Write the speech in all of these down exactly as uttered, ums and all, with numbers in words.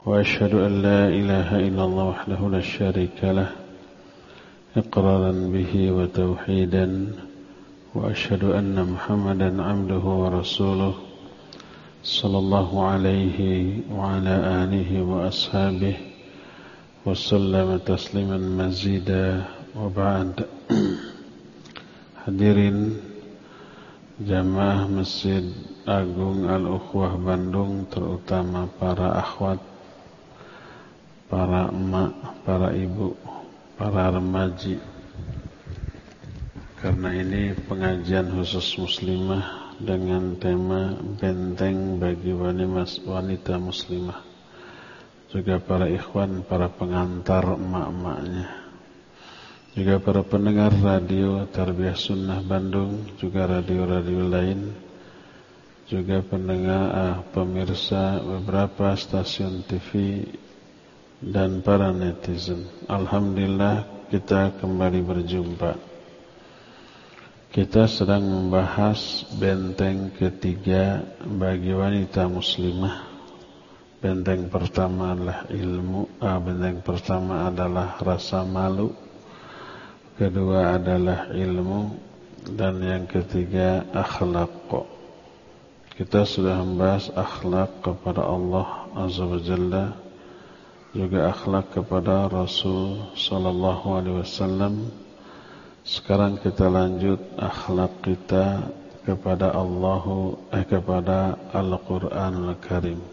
وأشهد أن لا إله إلا الله وحده لا شريك له إقرارا به وتوحيدا وأشهد أن محمدا عبده ورسوله صلى الله عليه وعلى آله وأصحابه وسلم تسليما مزيدا وبعد. Hadirin jamaah Masjid Agung Al-Ukhwah Bandung, terutama para akhwat, para emak, para ibu, para remaji. Karena ini pengajian khusus muslimah dengan tema benteng bagi wanita muslimah. Juga para ikhwan, para pengantar emak-emaknya. Juga para pendengar radio Tarbiyah Sunnah Bandung, juga radio-radio lain. Juga pendengar, ah, pemirsa beberapa stasiun T V dan para netizen. Alhamdulillah kita kembali berjumpa. Kita sedang membahas benteng ketiga bagi wanita muslimah. Benteng pertama adalah ilmu, ah, benteng pertama adalah rasa malu. Kedua adalah ilmu, dan yang ketiga akhlak. Kita sudah membahas akhlak kepada Allah Azza wa Jalla, juga akhlak kepada Rasul sallallahu alaihi wasallam. Sekarang kita lanjut akhlak kita kepada Allah, eh kepada Al-Qur'anul Karim.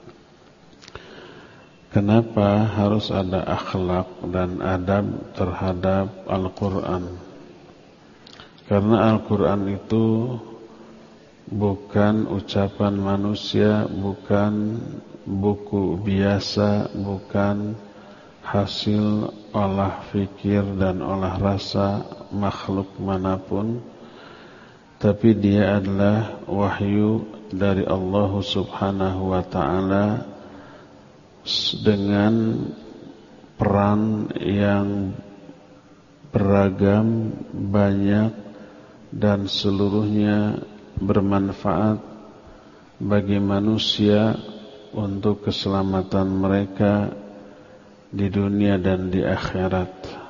Kenapa harus ada akhlak dan adab terhadap Al-Quran? Karena Al-Quran itu bukan ucapan manusia, bukan buku biasa, bukan hasil olah fikir dan olah rasa makhluk manapun, tapi dia adalah wahyu dari Allah Subhanahu wa ta'ala dengan peran yang beragam, banyak, dan seluruhnya bermanfaat bagi manusia untuk keselamatan mereka di dunia dan di akhirat.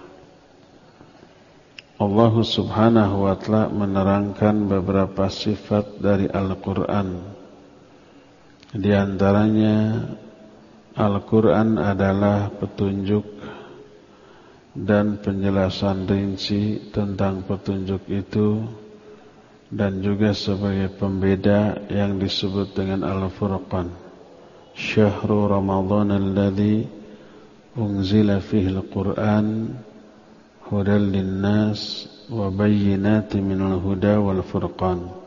Allah Subhanahu wa ta'ala menerangkan beberapa sifat dari Al-Quran. Di antaranya, Al-Quran adalah petunjuk dan penjelasan rinci tentang petunjuk itu, dan juga sebagai pembeda yang disebut dengan Al-Furqan. Syahrul Ramadan alladzi unzila fihi al-Quran hudal linnas wa bayyinatin minal huda wal furqan.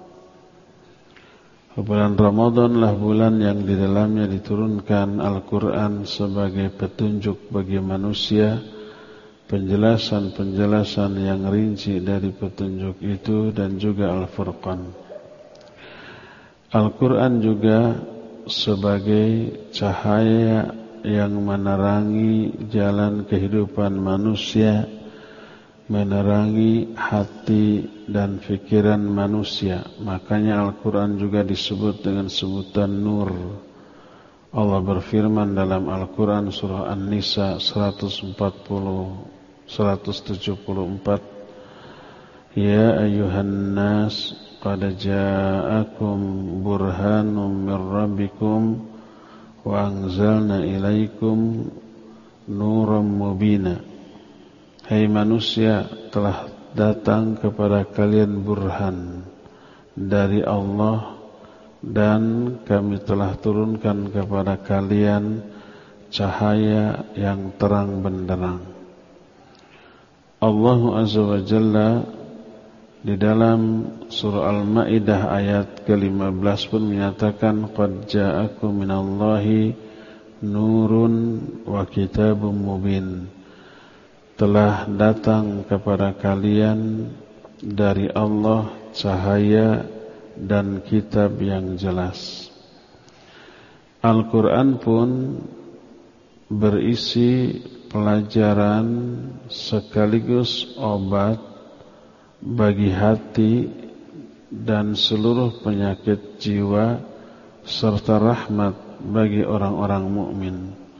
Bulan Ramadanlah bulan yang di dalamnya diturunkan Al-Quran sebagai petunjuk bagi manusia, penjelasan-penjelasan yang rinci dari petunjuk itu, dan juga Al-Furqan. Al-Quran juga sebagai cahaya yang menerangi jalan kehidupan manusia, menerangi hati dan fikiran manusia. Makanya Al-Quran juga disebut dengan sebutan Nur. Allah berfirman dalam Al-Quran surah An-Nisa seratus empat puluh seratus tujuh puluh empat, Ya ayuhan nas qad ja'akum burhanum mir rabbikum wa anzalna ilaikum nuram mubina. Hai manusia, telah datang kepada kalian burhan dari Allah, dan kami telah turunkan kepada kalian cahaya yang terang benderang. Allah Azza wa Jalla di dalam surah Al-Maidah ayat ke lima belas pun menyatakan, Qad ja'akum minallahi nurun wa kitabun mubin. Telah datang kepada kalian dari Allah cahaya dan kitab yang jelas. Al-Quran pun berisi pelajaran sekaligus obat bagi hati dan seluruh penyakit jiwa, serta rahmat bagi orang-orang mukmin.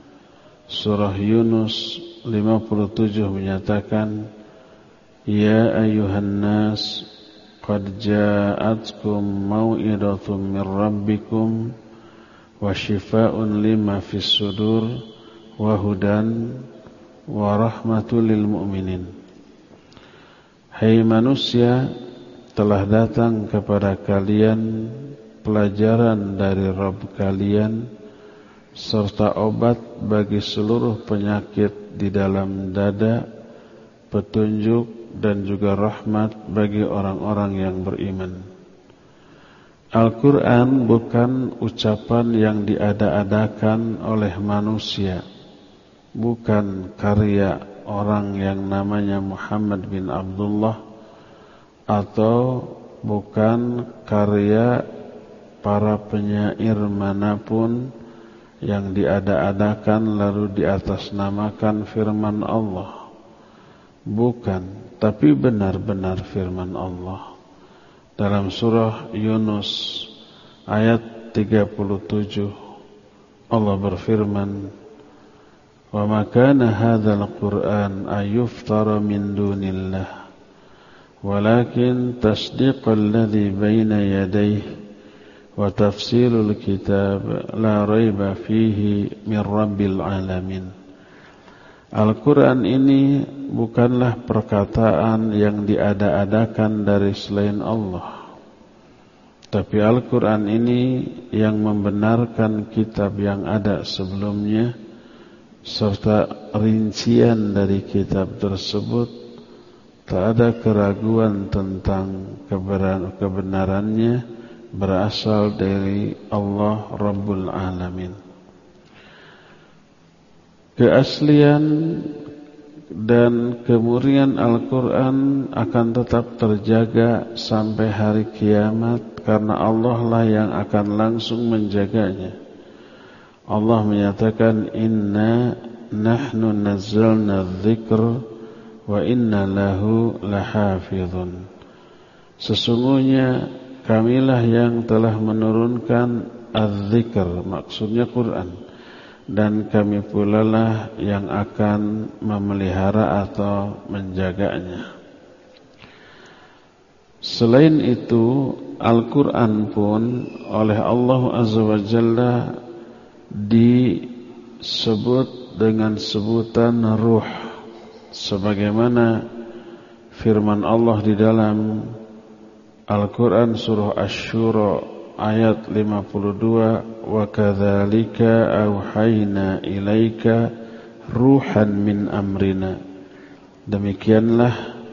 Surah Yunus lima puluh tujuh menyatakan, Ya ayuhan nas, qad ja'atkum mau'idatum min rabbikum wa shifaa'un lima fis sudur wa hudan wa rahmatul lil mu'minin. Hai manusia, telah datang kepada kalian pelajaran dari Rabb kalian serta obat bagi seluruh penyakit di dalam dada, petunjuk dan juga rahmat bagi orang-orang yang beriman. Al-Quran bukan ucapan yang diada-adakan oleh manusia, bukan karya orang yang namanya Muhammad bin Abdullah, atau bukan karya para penyair manapun yang diada-adakan lalu diatasnamakan firman Allah. Bukan, tapi benar-benar firman Allah. Dalam surah Yunus ayat tiga puluh tujuh Allah berfirman, "Wa ma kana hadzal Qur'an ayuftara min dunillah, walakin tasdiqal ladzi baina yadayhi wa tafsilul kitab la raiba fihi min rabbil alamin." Al-Quran ini bukanlah perkataan yang diada-adakan dari selain Allah, tapi Al-Quran ini yang membenarkan kitab yang ada sebelumnya, serta rincian dari kitab tersebut tak ada keraguan tentang kebenarannya, berasal dari Allah Rabbul Alamin. Keaslian dan kemurnian Al-Quran akan tetap terjaga sampai hari kiamat, karena Allah lah yang akan langsung menjaganya. Allah menyatakan, Inna nahnu nazzalna dzikr wa inna lahu lahafidhun. Sesungguhnya kamilah yang telah menurunkan az-zikr, maksudnya Quran, dan kami pula lah yang akan memelihara atau menjaganya. Selain itu, Al-Quran pun oleh Allah Azza wa Jalla disebut dengan sebutan ruh, sebagaimana firman Allah di dalam Al-Quran surah Asy-Syura ayat lima puluh dua, wa kadzalika auhayna ilaika ruhan min amrina. Demikianlah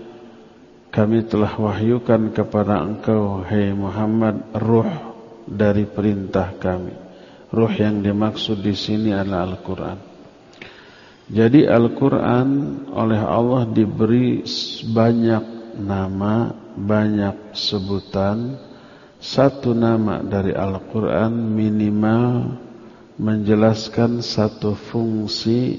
kami telah wahyukan kepada engkau, hai Muhammad, ruh dari perintah kami. Ruh yang dimaksud di sini adalah Al-Quran. Jadi Al-Quran oleh Allah diberi banyak nama, banyak sebutan. Satu nama dari Al-Quran minimal menjelaskan satu fungsi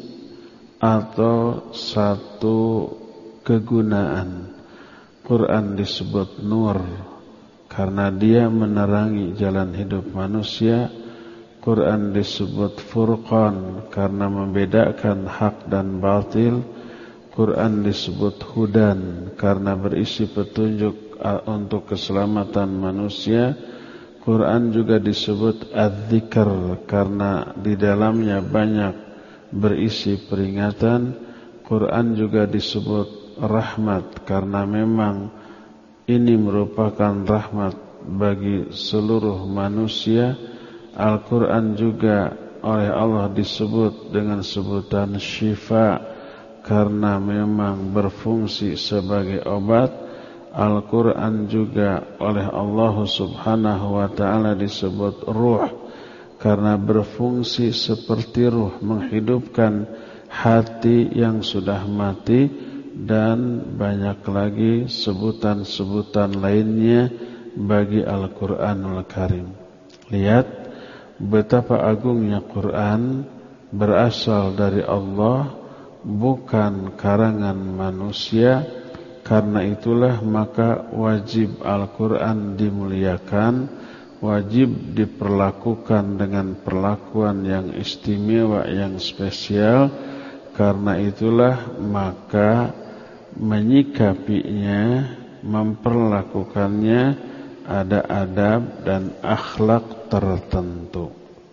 atau satu kegunaan. Quran disebut nur karena dia menerangi jalan hidup manusia. Quran disebut Furqan karena membedakan hak dan batil. Quran disebut Hudan karena berisi petunjuk untuk keselamatan manusia. Quran juga disebut Az-Zikr karena di dalamnya banyak berisi peringatan. Quran juga disebut Rahmat karena memang ini merupakan rahmat bagi seluruh manusia. Al-Quran juga oleh Allah disebut dengan sebutan Syifa karena memang berfungsi sebagai obat. Al-Quran juga oleh Allah Subhanahu wa ta'ala disebut ruh karena berfungsi seperti ruh, menghidupkan hati yang sudah mati, dan banyak lagi sebutan-sebutan lainnya bagi Al-Quranul Karim. Lihat betapa agungnya Quran, berasal dari Allah, bukan karangan manusia. Karena itulah maka wajib Al-Quran dimuliakan, wajib diperlakukan dengan perlakuan yang istimewa, yang spesial. Karena itulah maka menyikapinya, memperlakukannya ada adab dan akhlak tertentu.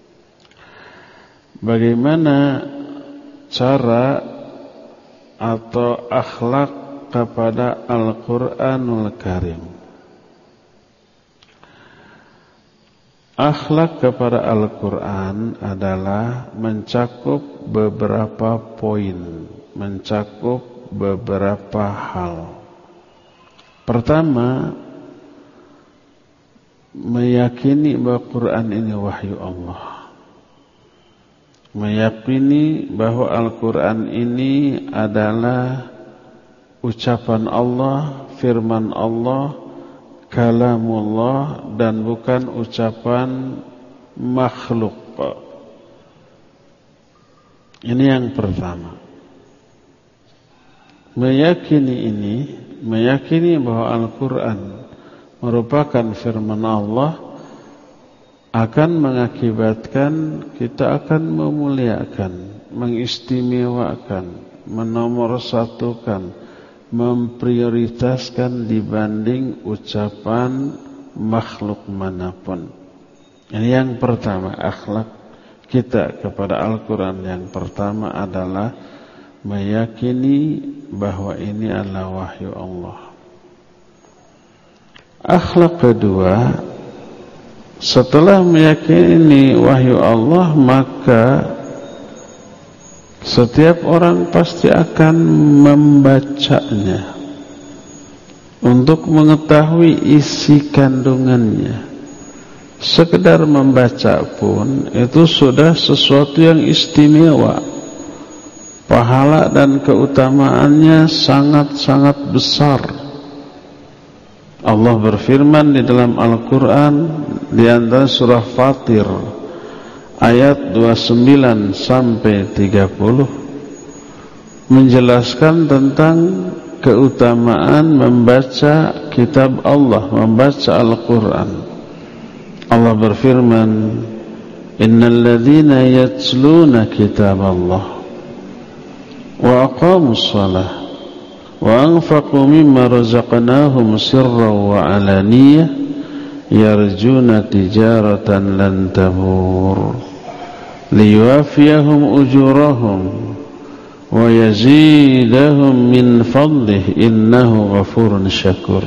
Bagaimana cara atau akhlak kepada Al-Quranul Karim? Akhlak kepada Al-Quran adalah mencakup beberapa poin, mencakup beberapa hal. Pertama, meyakini bahwa Quran ini wahyu Allah. Meyakini bahwa Al-Quran ini adalah ucapan Allah, firman Allah, kalamullah, dan bukan ucapan makhluk. Ini yang pertama. Meyakini ini, meyakini bahwa Al-Quran merupakan firman Allah akan mengakibatkan kita akan memuliakan, mengistimewakan, menomorsatukan, memprioritaskan dibanding ucapan makhluk manapun. Ini yang pertama, akhlak kita kepada Al-Quran yang pertama adalah meyakini bahwa ini adalah wahyu Allah. Akhlak kedua, setelah meyakini wahyu Allah, maka setiap orang pasti akan membacanya untuk mengetahui isi kandungannya. Sekedar membaca pun itu sudah sesuatu yang istimewa. Pahala dan keutamaannya sangat-sangat besar. Allah berfirman di dalam Al-Quran di antara surah Fatir ayat dua puluh sembilan sampai tiga puluh menjelaskan tentang keutamaan membaca kitab Allah, membaca Al-Quran. Allah berfirman, innal ladzina yatluna kitab Allah wa aqamus shalah wa anfaqu mimma razaqnahum sirran wa alaniyah yarjuna tijaratan lan tabur liyuwafiyahum ujurahum wa yazidahum min fadlih innahu ghafurun syakur.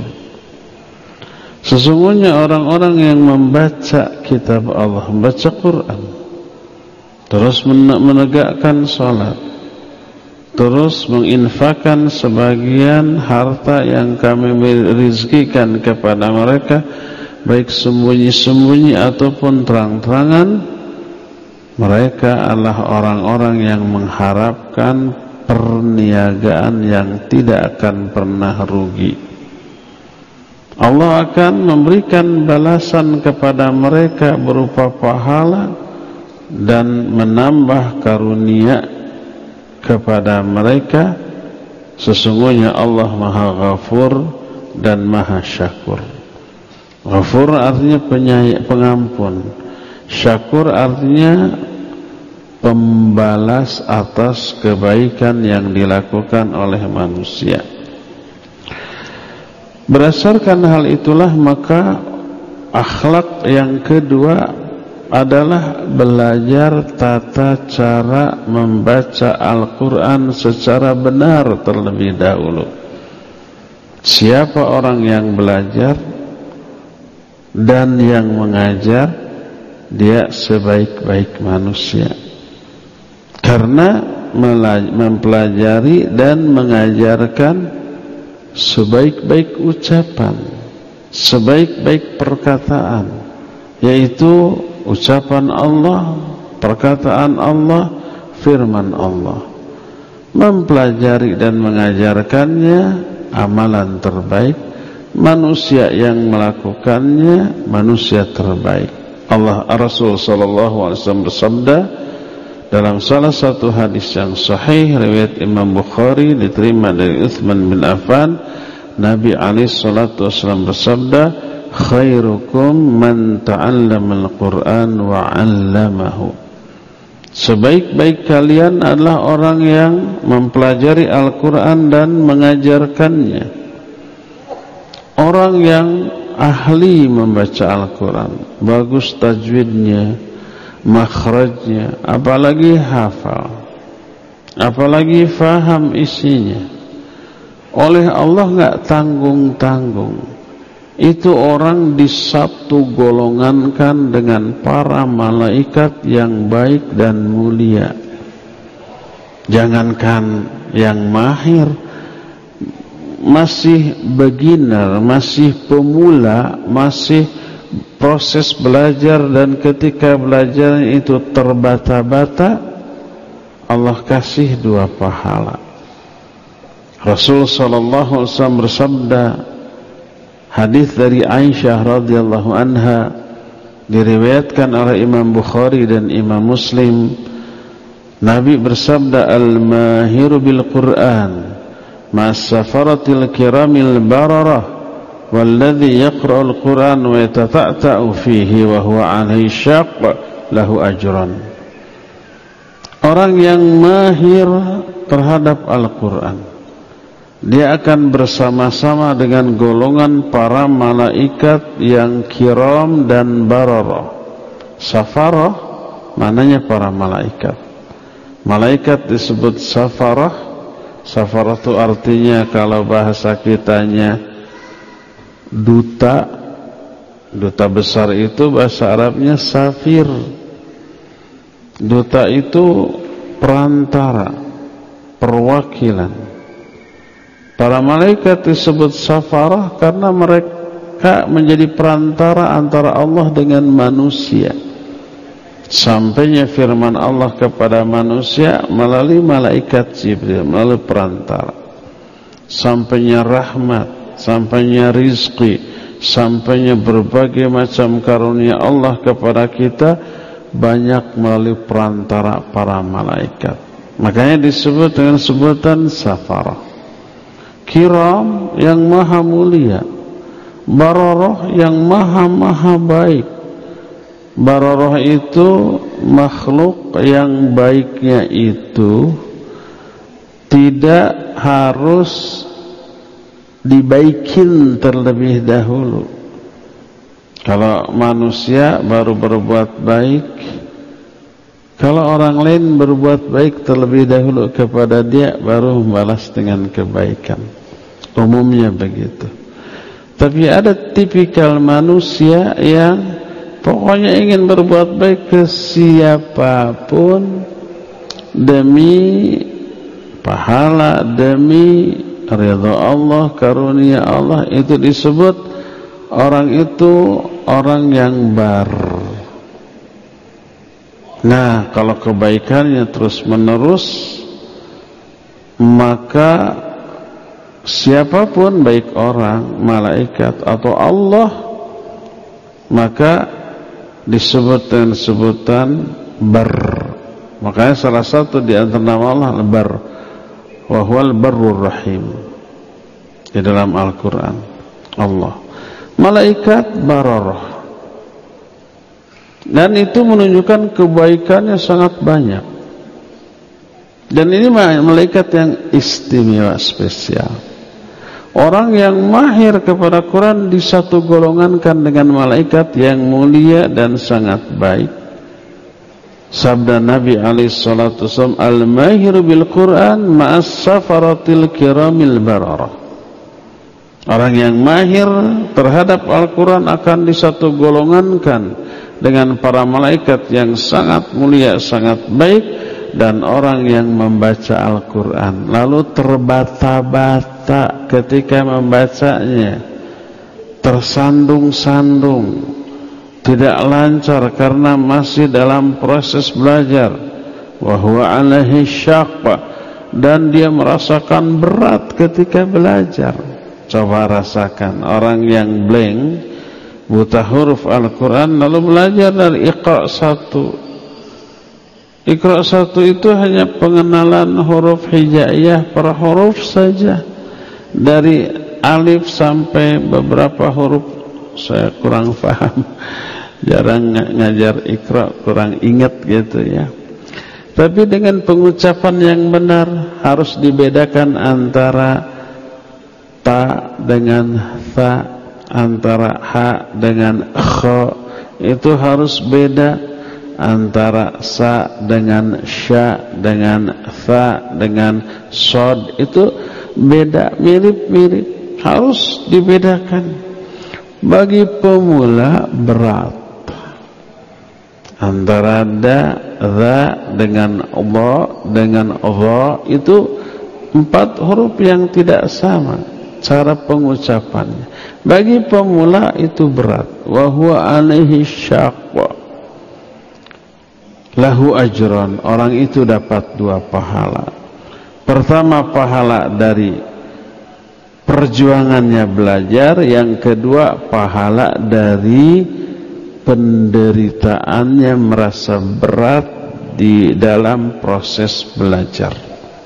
Sesungguhnya orang-orang yang membaca kitab Allah, membaca Quran, terus menegakkan salat, terus menginfakkan sebagian harta yang kami rizkikan kepada mereka, baik sembunyi-sembunyi ataupun terang-terangan, mereka adalah orang-orang yang mengharapkan perniagaan yang tidak akan pernah rugi. Allah akan memberikan balasan kepada mereka berupa pahala dan menambah karunia kepada mereka. Sesungguhnya Allah Maha Ghafur dan Maha Syakur. Ghafur artinya penyayang, pengampun. Syakur artinya pembalas atas kebaikan yang dilakukan oleh manusia. Berdasarkan hal itulah maka akhlak yang kedua adalah belajar tata cara membaca Al-Quran secara benar terlebih dahulu. Siapa orang yang belajar dan yang mengajar, dia sebaik-baik manusia. Karena mempelajari dan mengajarkan sebaik-baik ucapan, sebaik-baik perkataan, yaitu ucapan Allah, perkataan Allah, firman Allah. Mempelajari dan mengajarkannya amalan terbaik. Manusia yang melakukannya manusia terbaik. Allah Rasul sallallahu alaihi wasallam bersabda dalam salah satu hadis yang sahih riwayat Imam Bukhari diterima dari Utsman bin Affan, Nabi alaihi salatu wasallam bersabda, khairukum man ta'allamal Qur'an wa 'allamahu. Sebaik-baik kalian adalah orang yang mempelajari Al-Qur'an dan mengajarkannya. Orang yang ahli membaca Al-Qur'an, bagus tajwidnya, makhrajnya, apalagi hafal, apalagi faham isinya, oleh Allah enggak tanggung-tanggung. Itu orang disatu golongankan dengan para malaikat yang baik dan mulia. Jangankan yang mahir, masih beginner, masih pemula, masih proses belajar, dan ketika belajar itu terbata-bata, Allah kasih dua pahala. Rasul sallallahu alaihi wasallam bersabda, hadis dari Aisyah radhiyallahu anha, diriwayatkan oleh Imam Bukhari dan Imam Muslim. Nabi bersabda, al-mahiru bil Qur'an ma'as-safaratil kiramil bararah walladhi yaqra'ul Qur'an wa yatata'ta'u fihi wa huwa 'alaihi syaq lahu ajran. Orang yang mahir terhadap Al-Qur'an, dia akan bersama-sama dengan golongan para malaikat yang kiram dan bararah. Safarah maknanya para malaikat. Malaikat disebut safarah. Safarah itu artinya kalau bahasa kitanya duta. Duta besar itu bahasa Arabnya safir. Duta itu perantara, perwakilan. Para malaikat disebut safarah karena mereka menjadi perantara antara Allah dengan manusia. Sampainya firman Allah kepada manusia melalui malaikat Jibril, melalui perantara. Sampainya rahmat, sampainya rizki, sampainya berbagai macam karunia Allah kepada kita, banyak melalui perantara para malaikat. Makanya disebut dengan sebutan safarah. Kiram yang maha mulia, bararah yang maha-maha baik. Bararah itu makhluk yang baiknya itu tidak harus dibaikin terlebih dahulu. Kalau manusia baru berbuat baik, kalau orang lain berbuat baik terlebih dahulu kepada dia, baru membalas dengan kebaikan. Umumnya begitu. Tapi ada tipikal manusia yang pokoknya ingin berbuat baik ke siapapun demi pahala, demi ridha Allah, karunia Allah. Itu disebut orang itu orang yang bar. Nah, kalau kebaikannya terus menerus, maka siapapun, baik orang, malaikat atau Allah, maka disebut dengan sebutan bar. Makanya salah satu di antara nama Allah bar, wa huwal barrur rahim, di dalam Al-Quran. Allah, malaikat bararah, dan itu menunjukkan kebaikannya sangat banyak. Dan ini malaikat yang istimewa, spesial. Orang yang mahir kepada Quran disatu golongankan dengan malaikat yang mulia dan sangat baik. Sabda Nabi alaihi salatu wasallam, al-mahiru bil Quran ma'as safaratil kiramil bararah. Orang yang mahir terhadap Al-Quran akan disatu golongankan dengan para malaikat yang sangat mulia, sangat baik, dan orang yang membaca Al-Quran lalu terbata-bata ketika membacanya, tersandung-sandung, tidak lancar karena masih dalam proses belajar, wa huwa 'alaihi syaq, dan dia merasakan berat ketika belajar. Coba rasakan orang yang blank, buta huruf Al-Quran, lalu belajar dari Iqra satu. Iqra satu itu hanya pengenalan huruf hijaiyah per huruf saja, dari alif sampai beberapa huruf saya kurang paham, jarang ngajar Iqra, kurang ingat gitu ya. Tapi dengan pengucapan yang benar harus dibedakan antara ta dengan tha, antara ha dengan kha, itu harus beda, antara sa dengan sya, dengan tha dengan sod, itu beda, mirip-mirip, harus dibedakan. Bagi pemula berat antara da, za dengan dha dengan dha, itu empat huruf yang tidak sama cara pengucapannya. Bagi pemula itu berat. Wa huwa alaihi syaqqa, lahu ajran, orang itu dapat dua pahala. Pertama, pahala dari perjuangannya belajar. Yang kedua, pahala dari penderitaannya merasa berat di dalam proses belajar.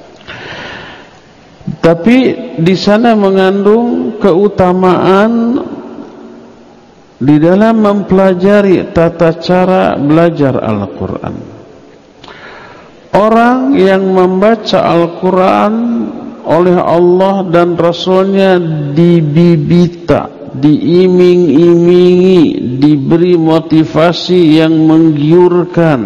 Tapi di sana mengandung keutamaan di dalam mempelajari tata cara belajar Al-Quran. Orang yang membaca Al-Quran oleh Allah dan Rasulnya dibibita, diiming-imingi, diberi motivasi yang menggiurkan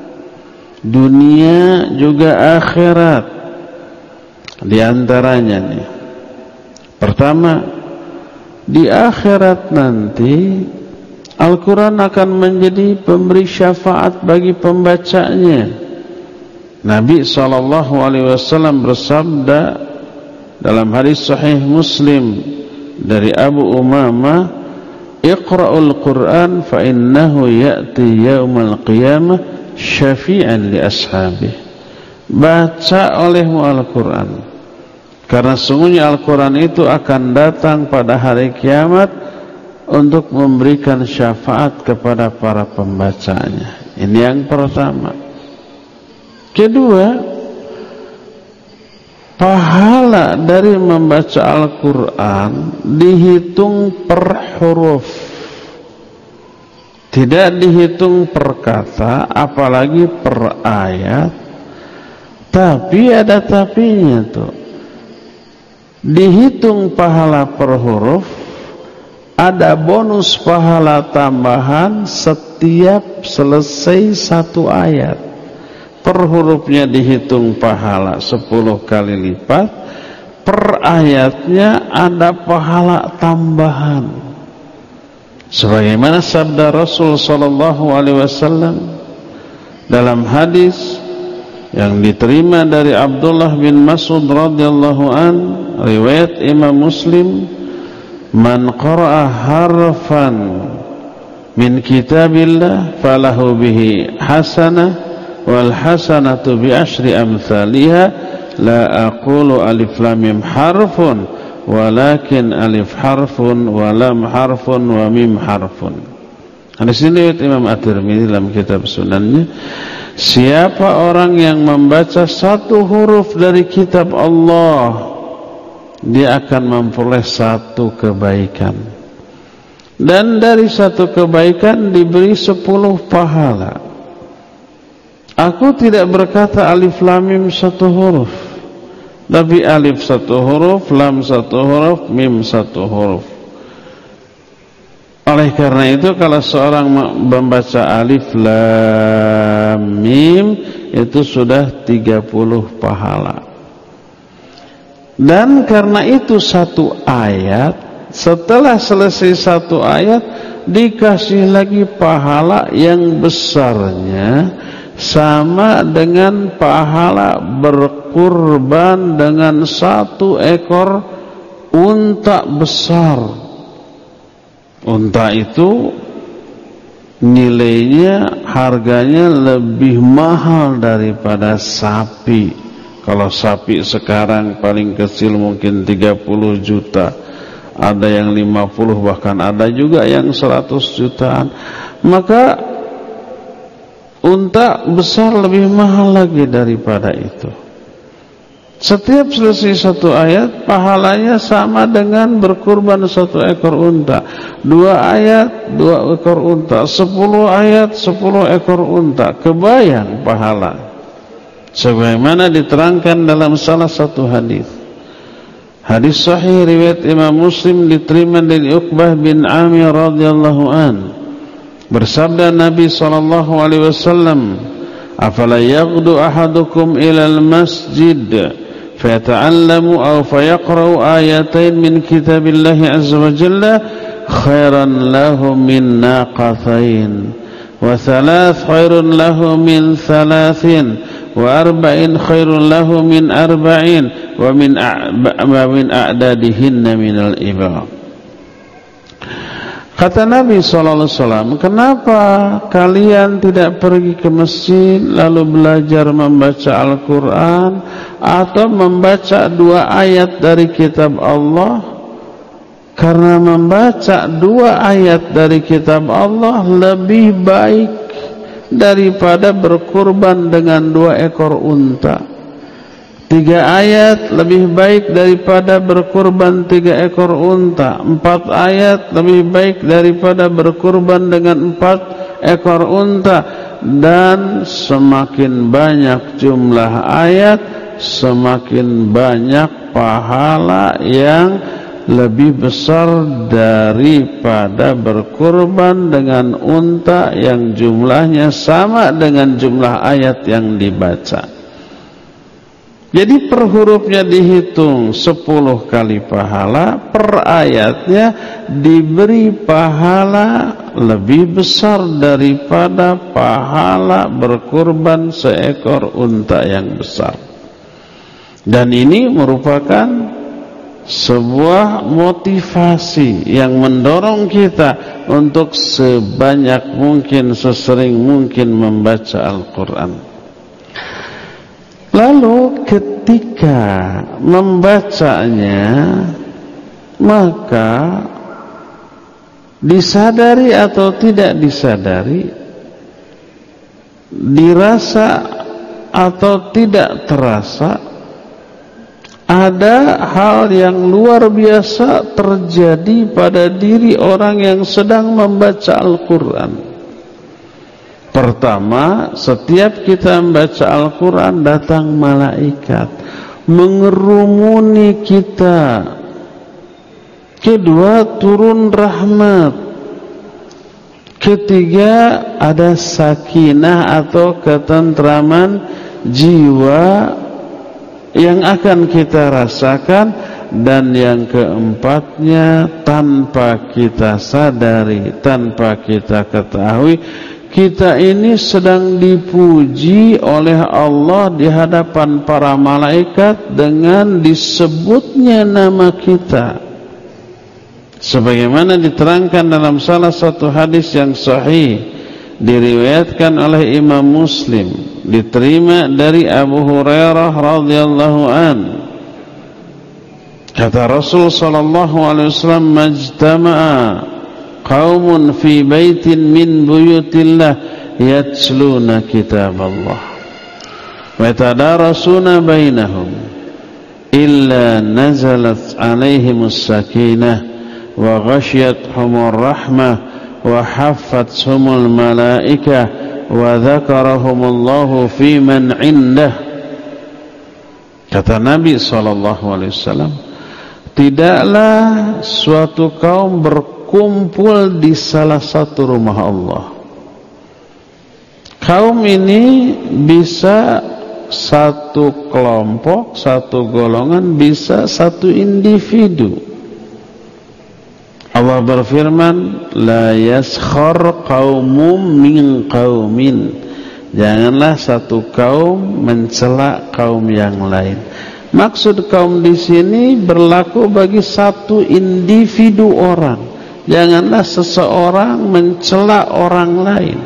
dunia juga akhirat. Di antaranya nih, pertama, di akhirat nanti Al-Quran akan menjadi pemberi syafaat bagi pembacanya. Nabi shallallahu alaihi wasallam bersabda dalam hadis sahih Muslim dari Abu Umamah, "Iqra'ul Qur'an fa innahu ya'ti yaumal qiyamah syafi'an li ashabihi." Baca olehmu Al-Quran, karena sungguhnya Al-Quran itu akan datang pada hari kiamat untuk memberikan syafaat kepada para pembacanya. Ini yang pertama. Kedua, pahala dari membaca Al-Quran dihitung per huruf, tidak dihitung per kata, apalagi per ayat. Tapi ada tapinya tuh, dihitung pahala per huruf, ada bonus pahala tambahan setiap selesai satu ayat. Per hurufnya dihitung pahala sepuluh kali lipat, per ayatnya ada pahala tambahan. Sebagaimana sabda Rasul sallallahu alaihi wasallam dalam hadis yang diterima dari Abdullah bin Mas'ud radhiyallahu an, riwayat Imam Muslim, "Man qara'a harfan min kitabillah falahu bihi hasanah wal hasanatu bi asyri amsalihha, la aqulu alif lam mim harfun walakin alif harfun wa lam harfun wa mim harfun." Hadis ini riwayat Imam At-Tirmidzi dalam kitab Sunannya. Siapa orang yang membaca satu huruf dari kitab Allah, dia akan memperoleh satu kebaikan, dan dari satu kebaikan diberi sepuluh pahala. Aku tidak berkata alif lam mim satu huruf, tapi alif satu huruf, lam satu huruf, mim satu huruf. Oleh karena itu, kalau seorang membaca alif lam mim, itu sudah tiga puluh pahala. Dan karena itu satu ayat, setelah selesai satu ayat, dikasih lagi pahala yang besarnya sama dengan pahala berkurban dengan satu ekor unta besar. Unta itu nilainya, harganya lebih mahal daripada sapi. Kalau sapi sekarang paling kecil mungkin tiga puluh juta, ada yang lima puluh, bahkan ada juga yang seratus jutaan. Maka unta besar lebih mahal lagi daripada itu. Setiap selesai satu ayat, pahalanya sama dengan berkurban satu ekor unta. Dua ayat, dua ekor unta. Sepuluh ayat, sepuluh ekor unta. Kebayang pahala. Sebagaimana diterangkan dalam salah satu hadis. Hadis sahih riwayat Imam Muslim diterima dari Uqbah bin Amir radhiyallahu an. Bersabda Nabi sallallahu alaihi wasallam, "Afala yaghdu ahadukum ilal masjid فيتعلم أو فيقرأ آيتين من كتاب الله عز وجل خيرا له من ناقتين وثلاث خير له من ثلاثين وأربعين خير له من أربعين ومن أعدادهن من الإبل." Kata Nabi shallallahu alaihi wasallam, kenapa kalian tidak pergi ke masjid lalu belajar membaca Al-Quran atau membaca dua ayat dari kitab Allah? Karena membaca dua ayat dari kitab Allah lebih baik daripada berkurban dengan dua ekor unta. Tiga ayat lebih baik daripada berkurban tiga ekor unta. Empat ayat lebih baik daripada berkurban dengan empat ekor unta. Dan semakin banyak jumlah ayat, semakin banyak pahala yang lebih besar daripada berkurban dengan unta yang jumlahnya sama dengan jumlah ayat yang dibaca. Jadi per hurufnya dihitung sepuluh kali pahala, per ayatnya diberi pahala lebih besar daripada pahala berkurban seekor unta yang besar. Dan ini merupakan sebuah motivasi yang mendorong kita untuk sebanyak mungkin, sesering mungkin membaca Al-Quran. Lalu ketika membacanya, maka disadari atau tidak disadari, dirasa atau tidak terasa, ada hal yang luar biasa terjadi pada diri orang yang sedang membaca Al-Quran. Pertama, setiap kita membaca Al-Quran datang malaikat mengerumuni kita. Kedua, turun rahmat. Ketiga, ada sakinah atau ketentraman jiwa yang akan kita rasakan. Dan yang keempatnya, tanpa kita sadari, tanpa kita ketahui, kita ini sedang dipuji oleh Allah di hadapan para malaikat dengan disebutnya nama kita. Sebagaimana diterangkan dalam salah satu hadis yang sahih, diriwayatkan oleh Imam Muslim, diterima dari Abu Hurairah radhiyallahu an. Kata Rasul sallallahu alaihi wasallam, "Majtama'a qaumun fi baitin min buyutillah yatluna kitaballah wa yatadarasuna bainahum illa nazalat alaihimus sakinah wa ghashiyatuhumur rahmah wa haffathumul malaikah wa dzakarahumullahu fi man indah." Kata Nabi sallallahu alaihi wasallam, tidaklah suatu kaum ber kumpul di salah satu rumah Allah. Kaum ini bisa satu kelompok, satu golongan, bisa satu individu. Allah berfirman, la yaskhar qaumum min qaumin. Janganlah satu kaum mencela kaum yang lain. Maksud kaum di sini berlaku bagi satu individu orang. Janganlah seseorang mencela orang lain.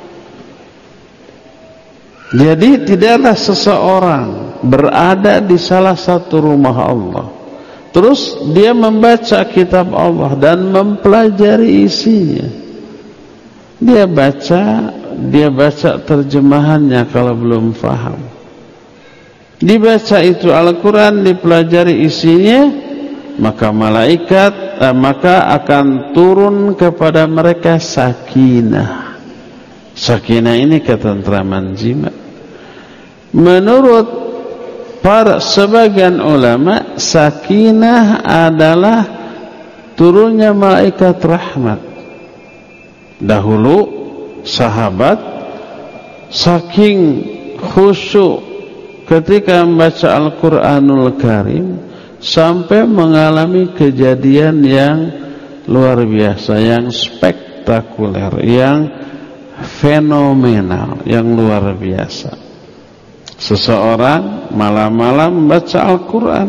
Jadi tidaklah seseorang berada di salah satu rumah Allah, terus dia membaca kitab Allah dan mempelajari isinya. Dia baca, dia baca terjemahannya kalau belum paham. dibaca itu Al-Quran, dipelajari isinya, maka malaikat eh, maka akan turun kepada mereka sakinah. Sakinah ini ketentraman jiwa. Menurut para sebagian ulama, sakinah adalah turunnya malaikat rahmat. Dahulu sahabat saking khusyuk ketika membaca Al-Quranul Karim sampai mengalami kejadian yang luar biasa, yang spektakuler, yang fenomenal, yang luar biasa. Seseorang malam-malam membaca Al-Quran,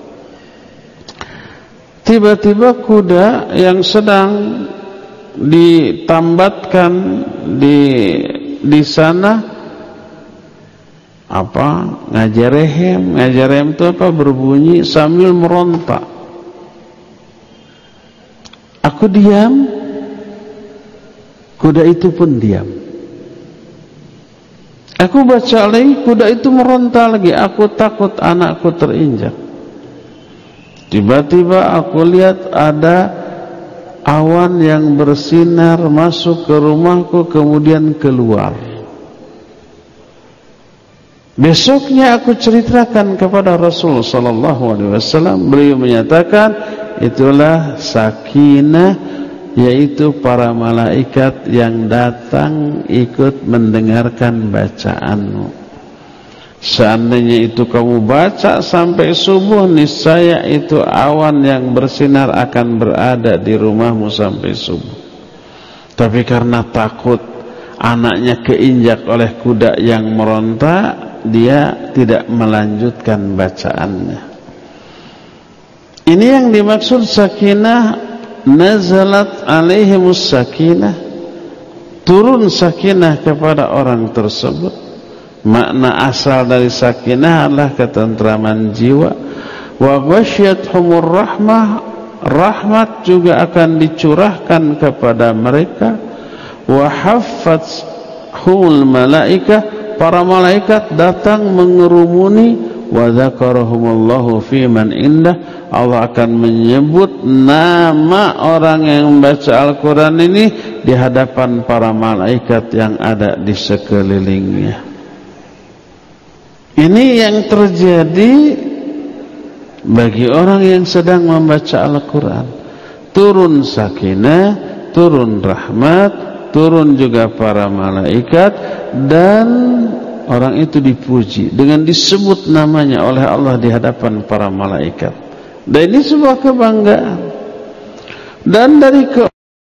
tiba-tiba kuda yang sedang ditambatkan di di sana apa ngajarehem ngajarehem itu apa berbunyi sambil meronta. Aku diam, kuda itu pun diam. Aku baca lagi, kuda itu meronta lagi. Aku takut anakku terinjak. Tiba-tiba aku lihat ada awan yang bersinar masuk ke rumahku kemudian keluar. Besoknya aku ceritakan kepada Rasul sallallahu alaihi wasallam. Beliau menyatakan itulah sakinah, yaitu para malaikat yang datang ikut mendengarkan bacaanmu. Seandainya itu kamu baca sampai subuh, niscaya itu awan yang bersinar akan berada di rumahmu sampai subuh. Tapi karena takut anaknya keinjak oleh kuda yang meronta, dia tidak melanjutkan bacaannya. Ini yang dimaksud sakinah, nazalat alaihimus sakinah, turun sakinah kepada orang tersebut. Makna asal dari sakinah adalah ketentraman jiwa. Wa ghasyiyatuhumur rahmah, rahmat juga akan dicurahkan kepada mereka. Wa haffathumul malaikah, para malaikat datang mengerumuni. Wa dzakarahumullahu fi man indah, Allah akan menyebut nama orang yang membaca Al-Quran ini di hadapan para malaikat yang ada di sekelilingnya. Ini yang terjadi bagi orang yang sedang membaca Al-Quran. Turun sakinah, turun rahmat, turun juga para malaikat, dan orang itu dipuji dengan disebut namanya oleh Allah di hadapan para malaikat. Dan ini sebuah kebanggaan. Dan dari ke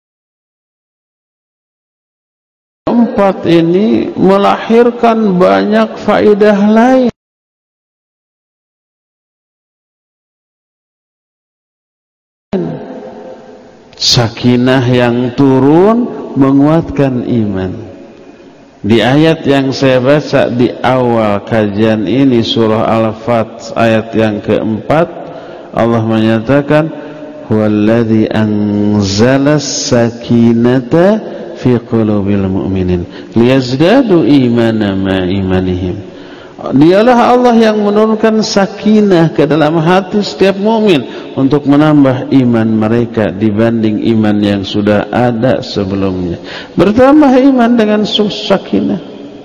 Empat ini melahirkan banyak faedah lain. Sakinah yang turun menguatkan iman. Di ayat yang saya baca di awal kajian ini, surah Al-Fat ayat yang keempat, Allah menyatakan huwallazi anzalas sakinata fi qulubil mu'minin liyazdadu imana ma imanihim. Dialah Allah yang menurunkan sakinah ke dalam hati setiap mukmin untuk menambah iman mereka dibanding iman yang sudah ada sebelumnya. Bertambah iman dengan sakinah.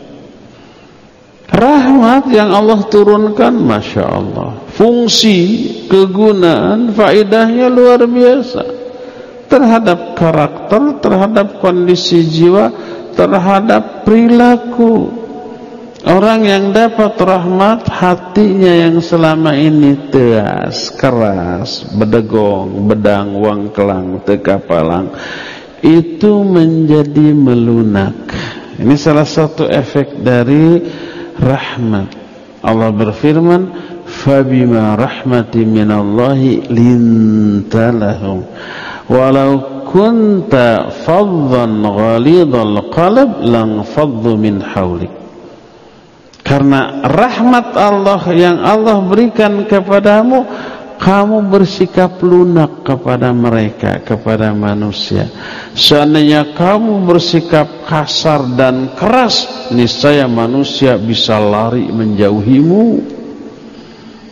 Rahmat yang Allah turunkan, Masya Allah, fungsi, kegunaan, faedahnya luar biasa terhadap karakter, terhadap kondisi jiwa, terhadap perilaku. Orang yang dapat rahmat, hatinya yang selama ini teas, keras, bedegong, bedang, wangkelang, tekapalang, itu menjadi melunak. Ini salah satu efek dari rahmat. Allah berfirman, "Fabima rahmati minallahi lintalahum walau kunta faddan ghalidhal qalb lang faddu min hawlik." Karena rahmat Allah yang Allah berikan kepadamu, kamu bersikap lunak kepada mereka, kepada manusia. Seandainya kamu bersikap kasar dan keras, niscaya manusia bisa lari menjauhimu.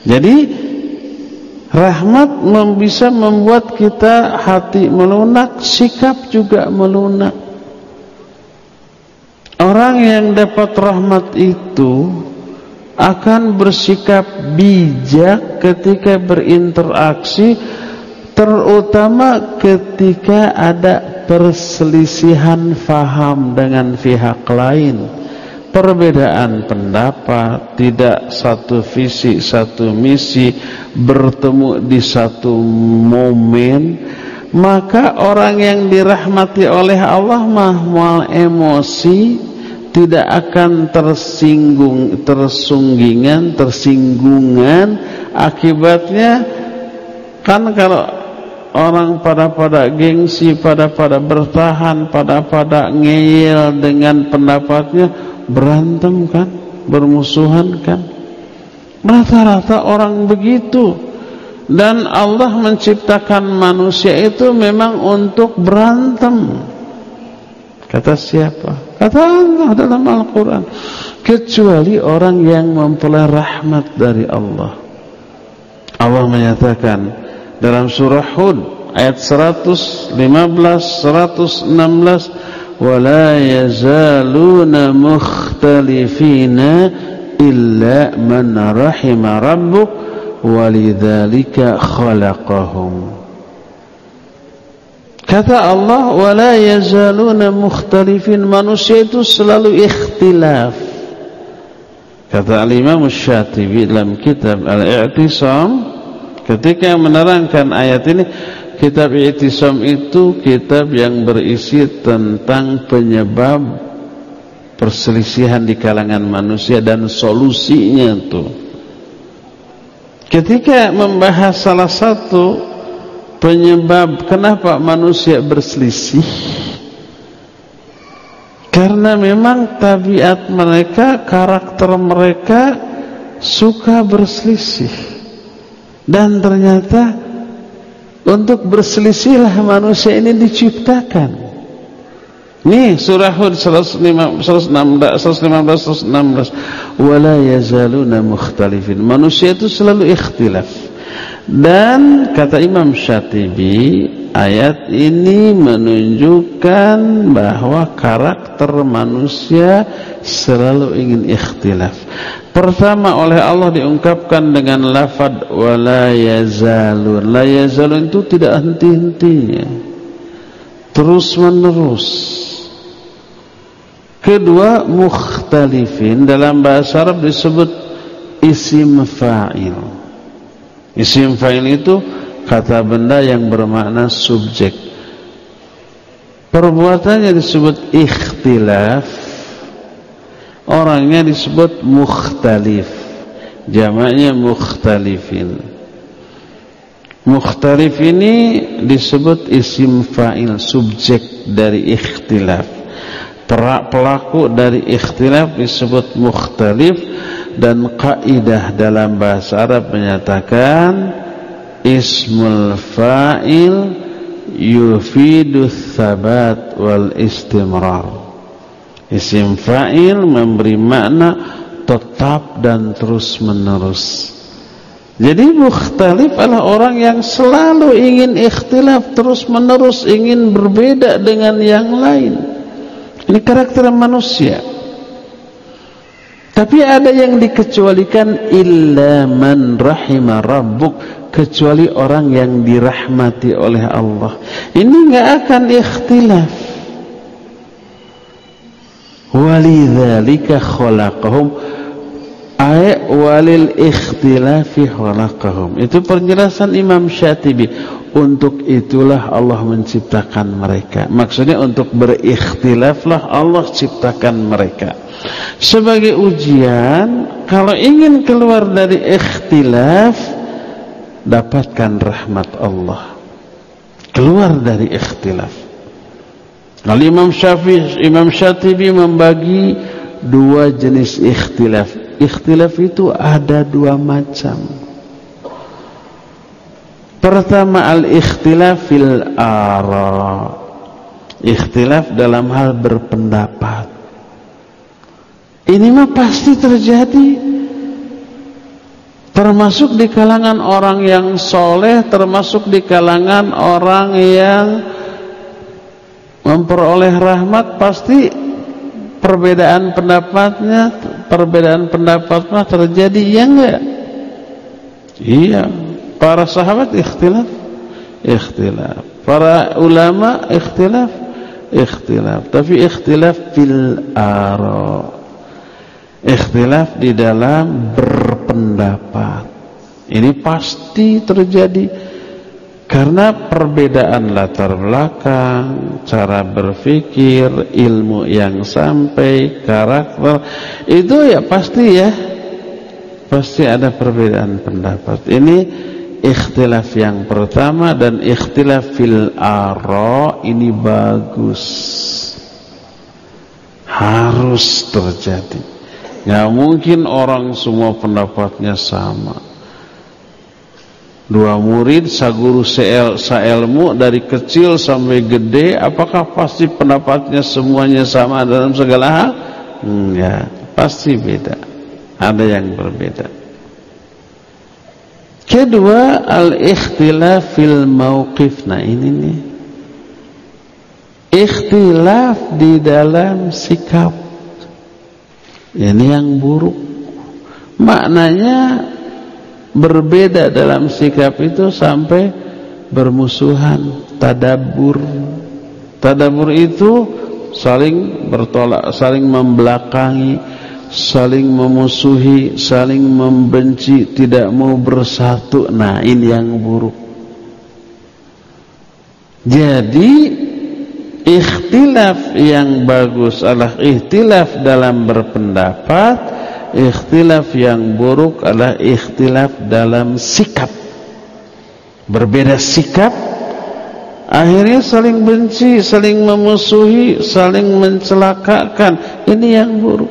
Jadi rahmat bisa membuat kita hati melunak, sikap juga melunak. Orang yang dapat rahmat itu akan bersikap bijak ketika berinteraksi, terutama ketika ada perselisihan faham dengan pihak lain. Perbedaan pendapat, tidak satu visi, satu misi, bertemu di satu momen, maka orang yang dirahmati oleh Allah mah mual emosi, tidak akan tersinggung, tersunggingan, tersinggungan. Akibatnya kan kalau orang pada-pada gengsi, pada-pada bertahan, pada-pada ngeyel dengan pendapatnya, berantem kan, bermusuhan kan. Rata-rata orang begitu. Dan Allah menciptakan manusia itu memang untuk berantem. Kata siapa? Kata Allah dalam Al-Quran. Kecuali orang yang memperoleh rahmat dari Allah. Allah menyatakan dalam surah Hud ayat seratus lima belas seratus enam belas, وَلَا يَزَالُونَ مُخْتَلِفِينَ إِلَّا مَنْ رَحِمَ رَبُّكَ وَلِذَلِكَ خَلَقَهُمْ. Kata Allah, وَلَا يَزَالُونَ مُخْتَلِفِينَ, manusia itu selalu ikhtilaf. Kata Al-Imam Syatibi dalam kitab Al-I'tisam ketika menerangkan ayat ini, kitab I'tisam itu kitab yang berisi tentang penyebab perselisihan di kalangan manusia dan solusinya tuh. Ketika membahas salah satu penyebab kenapa manusia berselisih, karena memang tabiat mereka, karakter mereka suka berselisih. Dan ternyata untuk berselisihlah manusia ini diciptakan. Nih surah Hud seratus lima belas seratus enam belas, wala yazaluna mukhtalifin. Manusia itu selalu ikhtilaf. Dan kata Imam Syatibi, ayat ini menunjukkan bahwa karakter manusia selalu ingin ikhtilaf. Pertama oleh Allah diungkapkan dengan lafad wala yazalun. La yazalun itu tidak henti-hentinya, terus menerus. Kedua, mukhtalifin dalam bahasa Arab disebut isim fa'il. Isim fa'il itu kata benda yang bermakna subjek. Perbuatannya disebut ikhtilaf, orangnya disebut mukhtalif, jamaknya mukhtalifin. Mukhtalif ini disebut isim fa'il, subjek dari ikhtilaf. Pelaku dari ikhtilaf disebut mukhtalif. Dan kaidah dalam bahasa Arab menyatakan ismul fa'il yufidu tsabat wal istimrar. Isim fa'il memberi makna tetap dan terus menerus. Jadi mukhtalif adalah orang yang selalu ingin ikhtilaf, terus menerus ingin berbeda dengan yang lain. Ini karakter manusia. Tapi ada yang dikecualikan, illa man rahima rabbuk, kecuali orang yang dirahmati oleh Allah. Ini enggak akan ikhtilaf. Walidzalika khalaqahum ay walil ikhtilafi khalaqahum. Itu penjelasan Imam Syatibi. Untuk itulah Allah menciptakan mereka. Maksudnya untuk berikhtilaflah Allah ciptakan mereka. Sebagai ujian, kalau ingin keluar dari ikhtilaf, dapatkan rahmat Allah. Keluar dari ikhtilaf. Lalu Imam Syafi'i, Imam Syatibi membagi dua jenis ikhtilaf. Ikhtilaf itu ada dua macam. Pertama, al-ikhtilaf fil ara. Ikhtilaf dalam hal berpendapat. Ini mah pasti terjadi. termasuk di kalangan orang yang soleh, termasuk di kalangan orang yang memperoleh rahmat, pasti perbedaan pendapatnya, perbedaan pendapatnya terjadi, ya enggak? Iya, para sahabat ikhtilaf, ikhtilaf. Para ulama ikhtilaf, ikhtilaf. Tapi ikhtilaf fil ara. Ikhtilaf di dalam berpendapat. Ini pasti terjadi karena perbedaan latar belakang, cara berpikir, ilmu yang sampai, karakter. Itu ya pasti ya. Pasti ada perbedaan pendapat. Ini ikhtilaf yang pertama, dan ikhtilaf fil ara ini bagus. Harus terjadi. Nggak mungkin orang semua pendapatnya sama. Dua murid, saguru seel, saelmu dari kecil sampai gede, apakah pasti pendapatnya semuanya sama dalam segala hal? Enggak, pasti beda. Ada yang berbeda. Kedua, al-ikhtilaf fil mauqif. Nah ini nih, ikhtilaf di dalam sikap. Ini yang buruk. Maknanya berbeda dalam sikap itu sampai bermusuhan. Tadabbur. Tadabbur itu saling bertolak, saling membelakangi, saling memusuhi, saling membenci, tidak mau bersatu. Nah ini yang buruk. Jadi ikhtilaf yang bagus adalah ikhtilaf dalam berpendapat, ikhtilaf yang buruk adalah ikhtilaf dalam sikap. Berbeda sikap, akhirnya saling benci, saling memusuhi, saling mencelakakan. Ini yang buruk.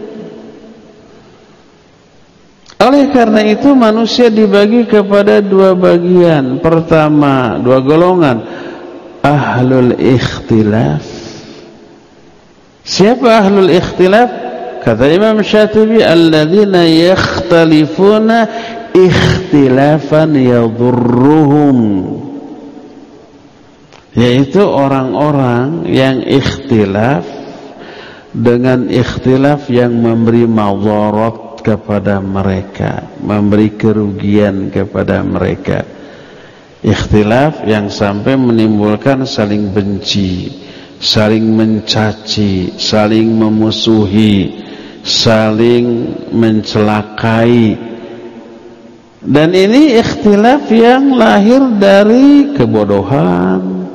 Oleh karena itu manusia dibagi kepada dua bagian. Pertama, dua golongan. Ahlul ikhtilaf. Siapa ahlul ikhtilaf? Kata Imam Syatibi, alladzina yakhtalifuna ikhtilafan yadurruhum. Yaitu orang-orang yang ikhtilaf dengan ikhtilaf yang memberi madarat kepada mereka, memberi kerugian kepada mereka. Ikhtilaf yang sampai menimbulkan saling benci, saling mencaci, saling memusuhi, saling mencelakai. Dan ini ikhtilaf yang lahir dari kebodohan,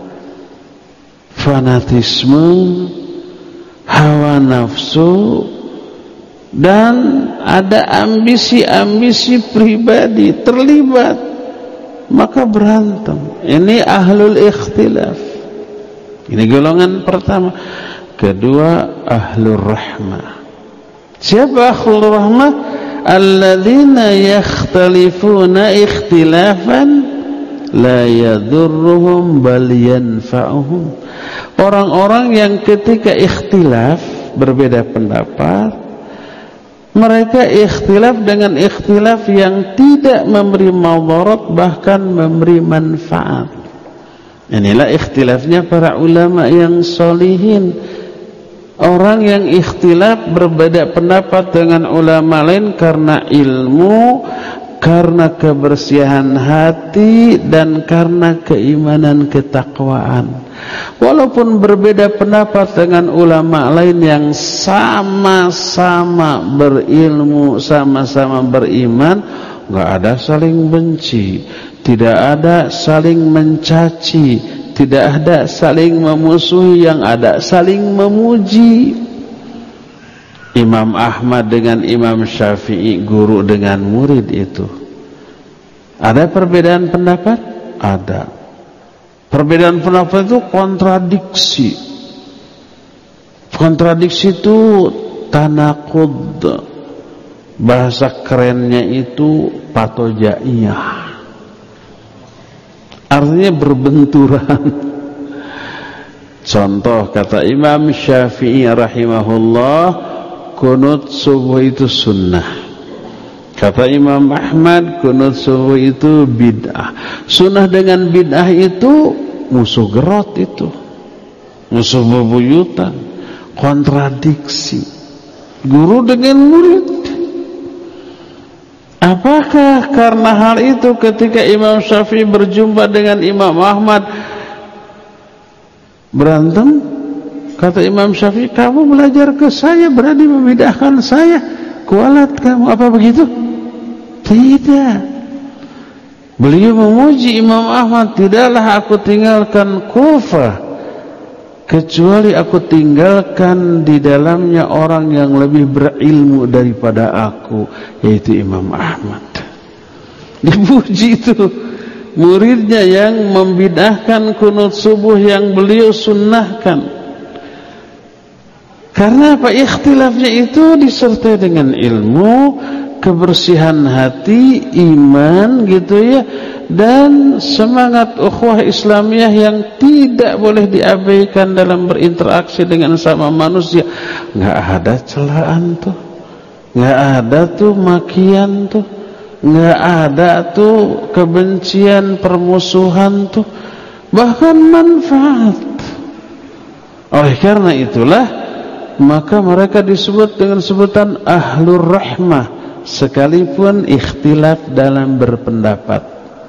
fanatisme, hawa nafsu, dan ada ambisi-ambisi pribadi terlibat. Maka berantem. Ini ahlul ikhtilaf. Ini golongan pertama. Kedua, ahlur rahmah. Siapa ahlur rahmah? Alladzina yakhtalifuna ikhtilafan la yadurruhum bal yanfa'uhum. Orang-orang yang ketika ikhtilaf, berbeda pendapat, mereka ikhtilaf dengan ikhtilaf yang tidak memberi madarat, bahkan memberi manfaat. Inilah ikhtilafnya para ulama yang solihin. Orang yang ikhtilaf berbeda pendapat dengan ulama lain karena ilmu, karena kebersihan hati, dan karena keimanan ketakwaan. Walaupun berbeda pendapat dengan ulama lain yang sama-sama berilmu, sama-sama beriman, enggak ada saling benci, tidak ada saling mencaci, tidak ada saling memusuhi, yang ada saling memuji. Imam Ahmad dengan Imam Syafi'i, guru dengan murid itu. Ada perbedaan pendapat? Ada. Perbedaan pendapat itu kontradiksi. Kontradiksi itu tanakud. Bahasa kerennya itu patojaiyah. Artinya berbenturan. Contoh kata Imam Syafi'i rahimahullah, kunut subuh itu sunnah. Kata Imam Ahmad, kunut subuh itu bid'ah. Sunnah dengan bid'ah itu musuh gerot itu, musuh bebuyutan, kontradiksi guru dengan murid. Apakah karena hal itu ketika Imam Syafi'i berjumpa dengan Imam Ahmad berantem? Kata Imam Syafi'i, kamu belajar ke saya berani membid'ahkan saya, kualat kamu, apa begitu? Tidak. Beliau memuji Imam Ahmad, tidaklah aku tinggalkan Kufah kecuali aku tinggalkan di dalamnya orang yang lebih berilmu daripada aku, yaitu Imam Ahmad. Dipuji itu muridnya yang membid'ahkan kunut subuh yang beliau sunnahkan. Karena apa? Ikhtilafnya itu disertai dengan ilmu, kebersihan hati, iman gitu ya, dan semangat ukhuwah Islamiyah yang tidak boleh diabaikan dalam berinteraksi dengan sama manusia. Nggak ada celaan tuh, nggak ada tuh makian tuh, nggak ada tuh kebencian, permusuhan tuh, bahkan manfaat. Oleh karena itulah maka mereka disebut dengan sebutan ahlur rahmah, sekalipun ikhtilaf dalam berpendapat.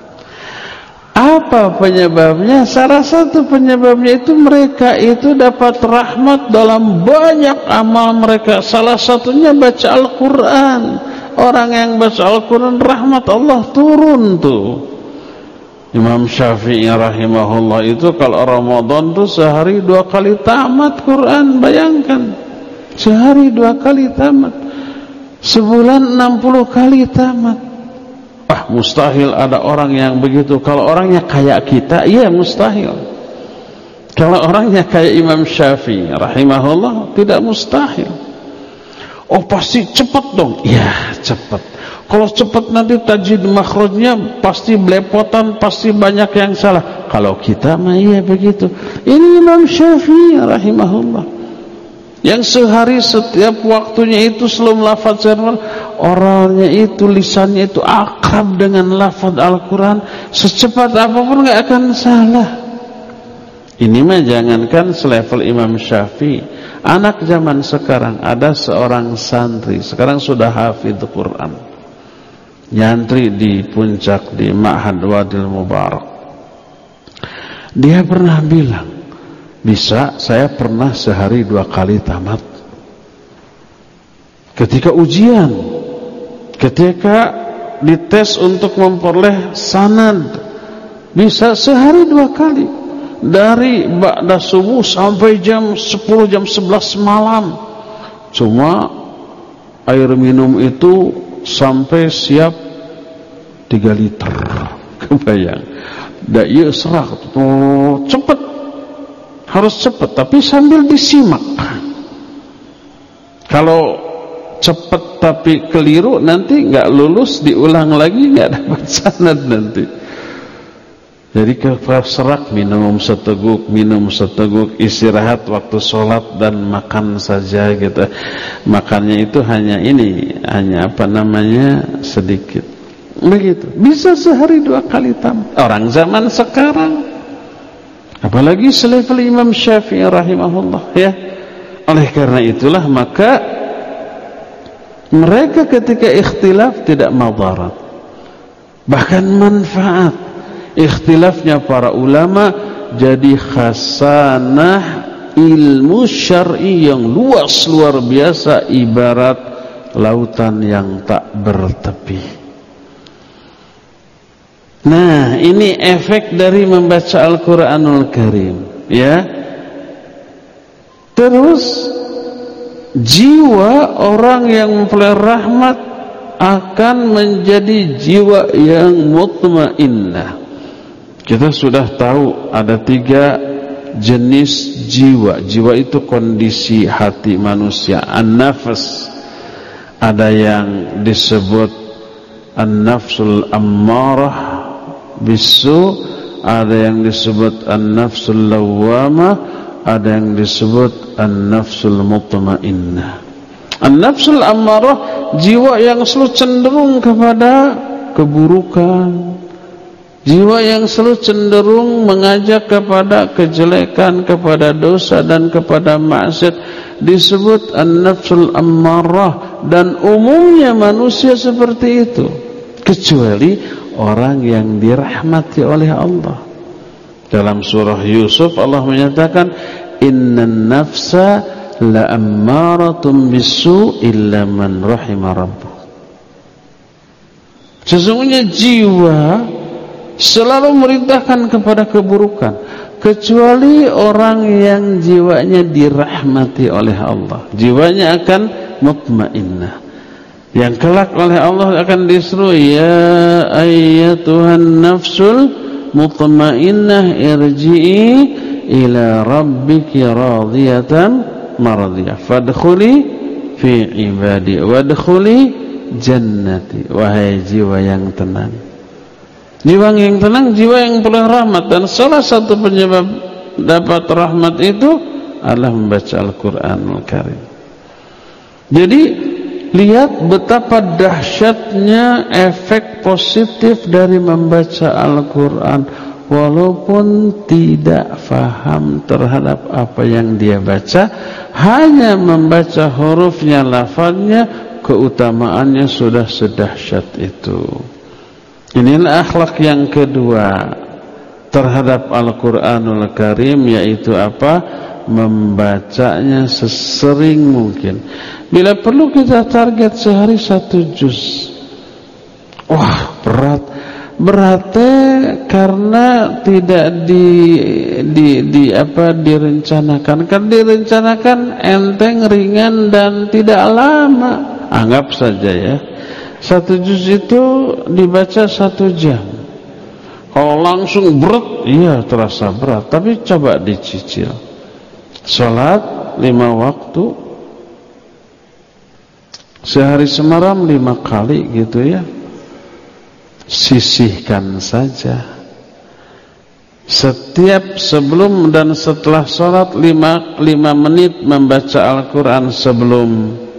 Apa penyebabnya? Salah satu penyebabnya itu mereka itu dapat rahmat dalam banyak amal mereka. Salah satunya baca Al-Quran. Orang yang baca Al-Quran, rahmat Allah turun tuh. Imam Syafi'i rahimahullah itu kalau Ramadan tuh sehari dua kali tamat Quran. Bayangkan, sehari dua kali tamat, sebulan enam puluh kali tamat. Ah, mustahil ada orang yang begitu. Kalau orangnya kayak kita, iya mustahil. Kalau orangnya kayak Imam Syafi'i rahimahullah, tidak mustahil. Oh pasti cepat dong. Ya cepat. Kalau cepat nanti tajwid makhrajnya pasti belepotan, pasti banyak yang salah. Kalau kita mah iya begitu. Ini Imam Syafi'i rahimahullah, yang sehari setiap waktunya itu selalu lafaz Al-Quran, oralnya itu, lisannya itu akrab dengan lafaz Al-Quran, secepat apapun nggak akan salah. Ini mah jangankan selevel Imam Syafi'i, anak zaman sekarang ada seorang santri sekarang sudah hafidz Quran, nyantri di puncak di Ma'had Wadil Mubarak. Dia pernah bilang, bisa, saya pernah sehari dua kali tamat. Ketika ujian, ketika dites untuk memperoleh sanad, bisa sehari dua kali. Dari ba'da subuh sampai jam sepuluh, jam sebelas malam. Cuma air minum itu sampai siap tiga liter. Kebayang. Da ieu serak tuh cepet. Harus cepat, tapi sambil disimak. Kalau cepat tapi keliru, nanti nggak lulus, diulang lagi nggak dapat sanad nanti. Jadi kalau serak, minum seteguk, minum seteguk, istirahat waktu sholat dan makan saja gitu. Makannya itu hanya ini, hanya apa namanya, sedikit. Begitu. Bisa sehari dua kali tamat. Orang zaman sekarang, apalagi selevel Imam Syafi'i rahimahullah ya. Oleh karena itulah maka mereka ketika ikhtilaf tidak madarat, bahkan manfaat. Ikhtilafnya para ulama jadi khasanah ilmu syar'i yang luas luar biasa, ibarat lautan yang tak bertepi. Nah, ini efek dari membaca Al-Quranul Karim ya. Terus jiwa orang yang mempelai rahmat akan menjadi jiwa yang mutmainnah. Kita sudah tahu ada tiga jenis jiwa. Jiwa itu kondisi hati manusia. An-nafs, ada yang disebut an-nafsul ammarah bisu, ada yang disebut an-nafsul lawwamah, ada yang disebut an-nafsul mutmainnah. An-nafsul ammarah jiwa yang selalu cenderung kepada keburukan, jiwa yang selalu cenderung mengajak kepada kejelekan, kepada dosa dan kepada maksiat, disebut an-nafsul ammarah. Dan umumnya manusia seperti itu, kecuali orang yang dirahmati oleh Allah. Dalam surah Yusuf Allah menyatakan, innan nafsa la ammaratum bisu illa man rahima rabbuh. Sesungguhnya jiwa selalu merintahkan kepada keburukan, kecuali orang yang jiwanya dirahmati oleh Allah. Jiwanya akan mutmainnah, yang kelak oleh Allah akan disuruh, ya ayyatuhan nafsul mutmainnah irji'i ila rabbiki radiyatan maradiyah fadkhuli fi ibadi wadkhuli jannati. Wahai jiwa yang tenang, jiwa yang tenang, jiwa yang penuh rahmat. Dan salah satu penyebab dapat rahmat itu adalah membaca Al-Quranul Karim. Jadi lihat betapa dahsyatnya efek positif dari membaca Al-Quran, walaupun tidak faham terhadap apa yang dia baca, hanya membaca hurufnya, lafaznya, keutamaannya sudah sedahsyat itu. Inilah akhlak yang kedua terhadap Al-Quranul Karim, yaitu apa? Membacanya sesering mungkin. Bila perlu kita target sehari satu juz. Wah, berat. Beratnya karena tidak di di di apa direncanakan. Kan direncanakan enteng, ringan dan tidak lama. Anggap saja ya, satu juz itu dibaca satu jam. Kalau langsung berat, iya terasa berat. Tapi coba dicicil. Salat lima waktu, sehari semalam lima kali gitu ya. Sisihkan saja. Setiap sebelum dan setelah salat lima, lima menit membaca Al-Quran sebelum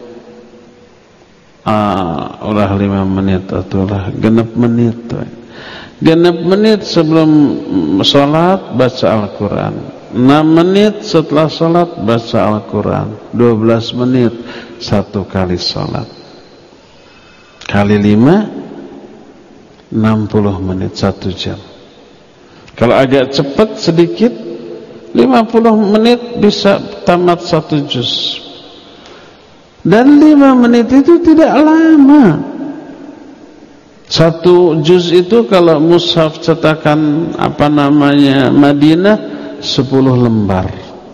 ah, ulah lima menit atau ulah genep menit tuh. Genep menit sebelum salat baca Al-Quran, enam menit setelah salat baca Al-Quran, dua belas menit satu kali salat, kali lima, enam puluh menit, satu jam. Kalau agak cepat sedikit, lima puluh menit bisa tamat satu juz. Dan lima menit itu tidak lama. Satu juz itu kalau mushaf cetakan apa namanya Madinah sepuluh lembar.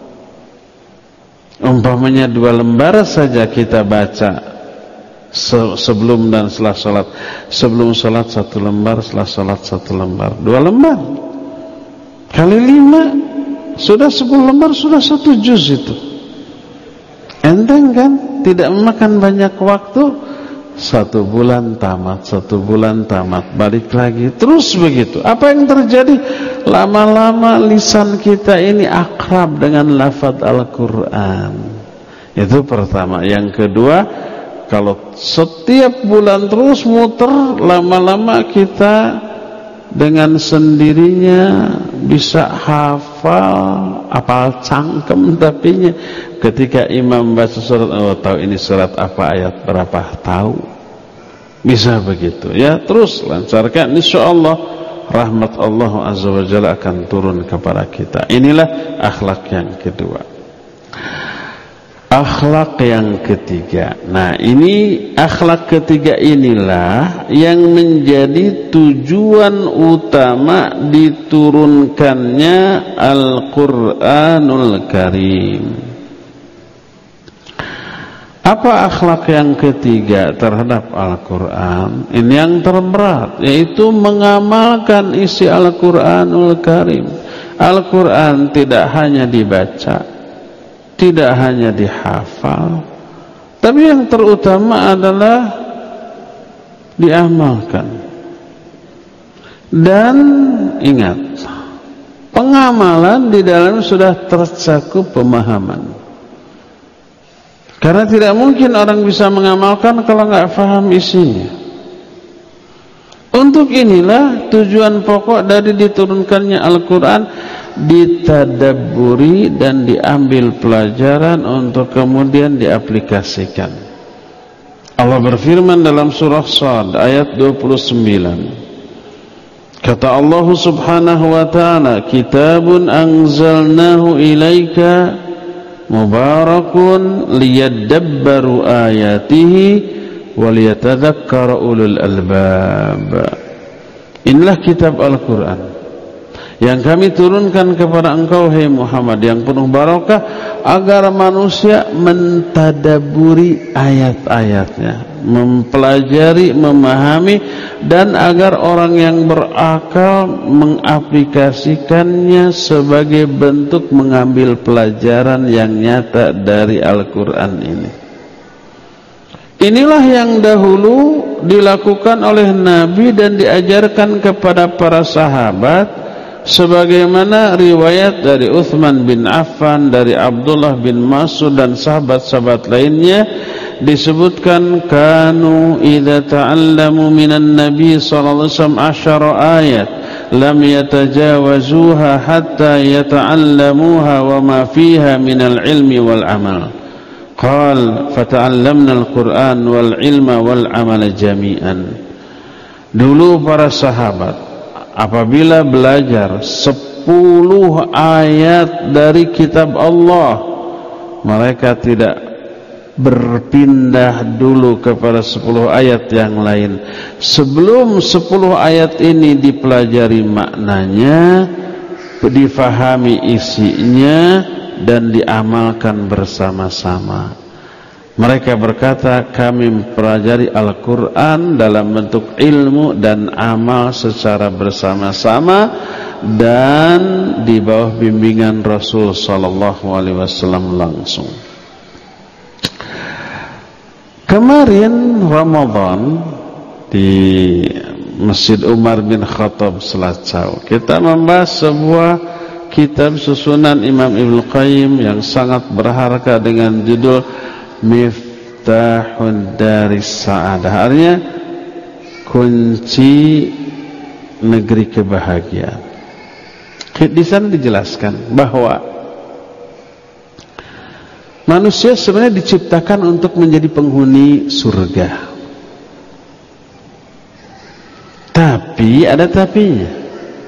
Umpamanya dua lembar saja kita baca se sebelum dan setelah salat. Sebelum salat satu lembar, setelah salat satu lembar. Dua lembar kali lima sudah sepuluh lembar, sudah satu juz itu. Enteng kan? Tidak memakan banyak waktu. Satu bulan tamat, satu bulan tamat, balik lagi, terus begitu. Apa yang terjadi? Lama-lama lisan kita ini akrab dengan lafaz Al-Quran. Itu pertama. Yang kedua, kalau setiap bulan terus muter, lama-lama kita dengan sendirinya bisa hafal, hafal cangkem tapinya. Ketika imam baca surat, oh tahu ini surat apa, ayat berapa, tahu. Bisa begitu ya. Terus lancarkan, insyaallah rahmat Allah azza wa jalla akan turun kepada kita. Inilah akhlak yang kedua. Akhlak yang ketiga. Nah, ini akhlak ketiga inilah yang menjadi tujuan utama diturunkannya Al-Quranul Karim. Apa akhlak yang ketiga terhadap Al-Quran? Ini yang terberat, yaitu mengamalkan isi Al-Quranul Karim. Al-Quran tidak hanya dibaca, tidak hanya dihafal, tapi yang terutama adalah diamalkan. Dan ingat, pengamalan di dalam sudah tercakup pemahaman. Karena tidak mungkin orang bisa mengamalkan kalau nggak paham isinya. Untuk inilah tujuan pokok dari diturunkannya Al-Quran, ditadabburi dan diambil pelajaran untuk kemudian diaplikasikan. Allah berfirman dalam surah Shad ayat dua puluh sembilan. Kata Allah Subhanahu wa ta'ala, kitabun anzalnahu ilaika mubarakun liyadabbaru ayatihi waliyatadzakkara ulul albab. Inilah kitab Al-Quran yang kami turunkan kepada engkau, hai Muhammad, yang penuh barakah, agar manusia mentadaburi ayat-ayatnya, mempelajari, memahami, dan agar orang yang berakal mengaplikasikannya sebagai bentuk mengambil pelajaran yang nyata dari Al-Quran ini. Inilah yang dahulu dilakukan oleh Nabi dan diajarkan kepada para sahabat, sebagaimana riwayat dari Uthman bin Affan, dari Abdullah bin Mas'ud dan sahabat-sahabat lainnya disebutkan, kanu idza ta'allamu minan nabi sallallahu alaihi wasallam asyara ayat lam yatajawazuha hatta yata'allamuha wa ma fiha minal ilmi wal amal. Qal fata'allamna al-Qur'an wal ilma wal amal jami'an. Dulu para sahabat apabila belajar sepuluh ayat dari kitab Allah, mereka tidak berpindah dulu kepada sepuluh ayat yang lain sebelum sepuluh ayat ini dipelajari maknanya, difahami isinya, dan diamalkan bersama-sama. Mereka berkata, kami mempelajari Al-Quran dalam bentuk ilmu dan amal secara bersama-sama dan di bawah bimbingan Rasul Sallallahu Alaihi Wasallam langsung. Kemarin Ramadan di Masjid Umar bin Khattab Selacau, kita membahas sebuah kitab susunan Imam Ibnu Qayyim yang sangat berharga dengan judul Miftahud Daris Sa'adah, artinya kunci negeri kebahagiaan. Di sana dijelaskan bahwa manusia sebenarnya diciptakan untuk menjadi penghuni surga. Tapi ada tapinya.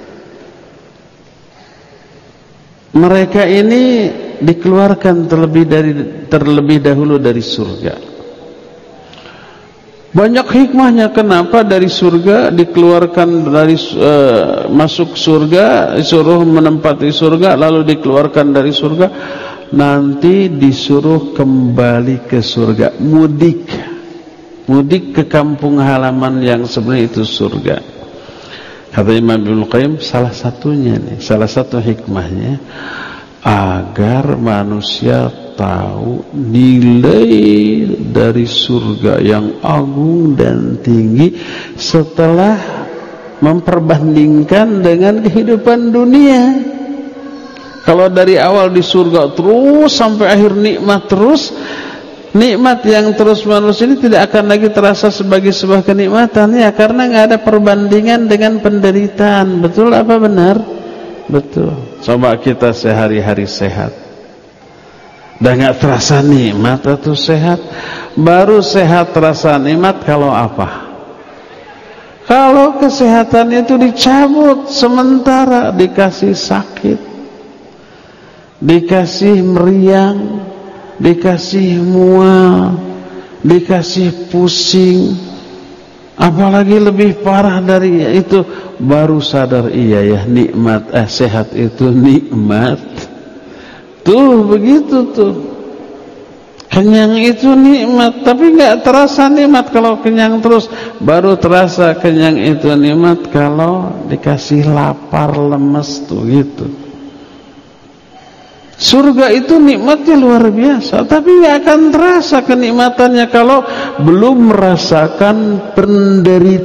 Mereka ini dikeluarkan terlebih dari terlebih dahulu dari surga. Banyak hikmahnya kenapa dari surga dikeluarkan, dari uh, masuk surga, disuruh menempati surga, lalu dikeluarkan dari surga, nanti disuruh kembali ke surga, mudik. Mudik ke kampung halaman yang sebenarnya itu surga. Kata Imam Ibnu Qayyim, salah satunya nih, salah satu hikmahnya agar manusia tahu nilai dari surga yang agung dan tinggi setelah memperbandingkan dengan kehidupan dunia. Kalau dari awal di surga terus sampai akhir nikmat terus, nikmat yang terus-menerus ini tidak akan lagi terasa sebagai sebuah kenikmatan, ya, karena nggak ada perbandingan dengan penderitaan. Betul apa benar? Betul. Coba kita sehari-hari sehat, dah nggak terasa nikmat atau sehat. Baru sehat terasa nikmat kalau apa? Kalau kesehatan itu dicabut sementara, dikasih sakit, dikasih meriang, dikasih mual, dikasih pusing, apalagi lebih parah dari itu, baru sadar, iya ya, nikmat, eh sehat itu nikmat. Tuh begitu tuh, kenyang itu nikmat, tapi nggak terasa nikmat kalau kenyang terus. Baru terasa kenyang itu nikmat kalau dikasih lapar, lemes tuh gitu. Surga itu nikmatnya luar biasa, tapi nggak akan terasa kenikmatannya kalau belum merasakan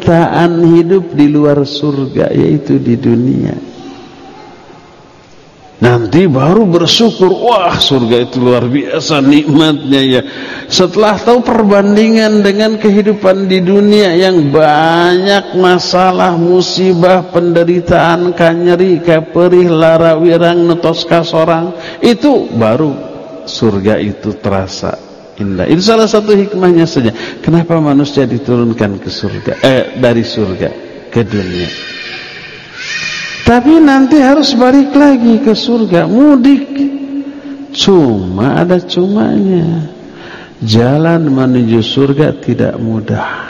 penderitaan hidup di luar surga, yaitu di dunia. Nanti baru bersyukur, wah surga itu luar biasa nikmatnya ya. Setelah tahu perbandingan dengan kehidupan di dunia yang banyak masalah, musibah, penderitaan, kanyeri, kaperih, lara wirang, nutos kasorang, itu baru surga itu terasa indah. Itu salah satu hikmahnya saja. Kenapa manusia diturunkan ke surga, eh dari surga ke dunia. Tapi nanti harus balik lagi ke surga, mudik. Cuma ada cumanya. Jalan menuju surga tidak mudah.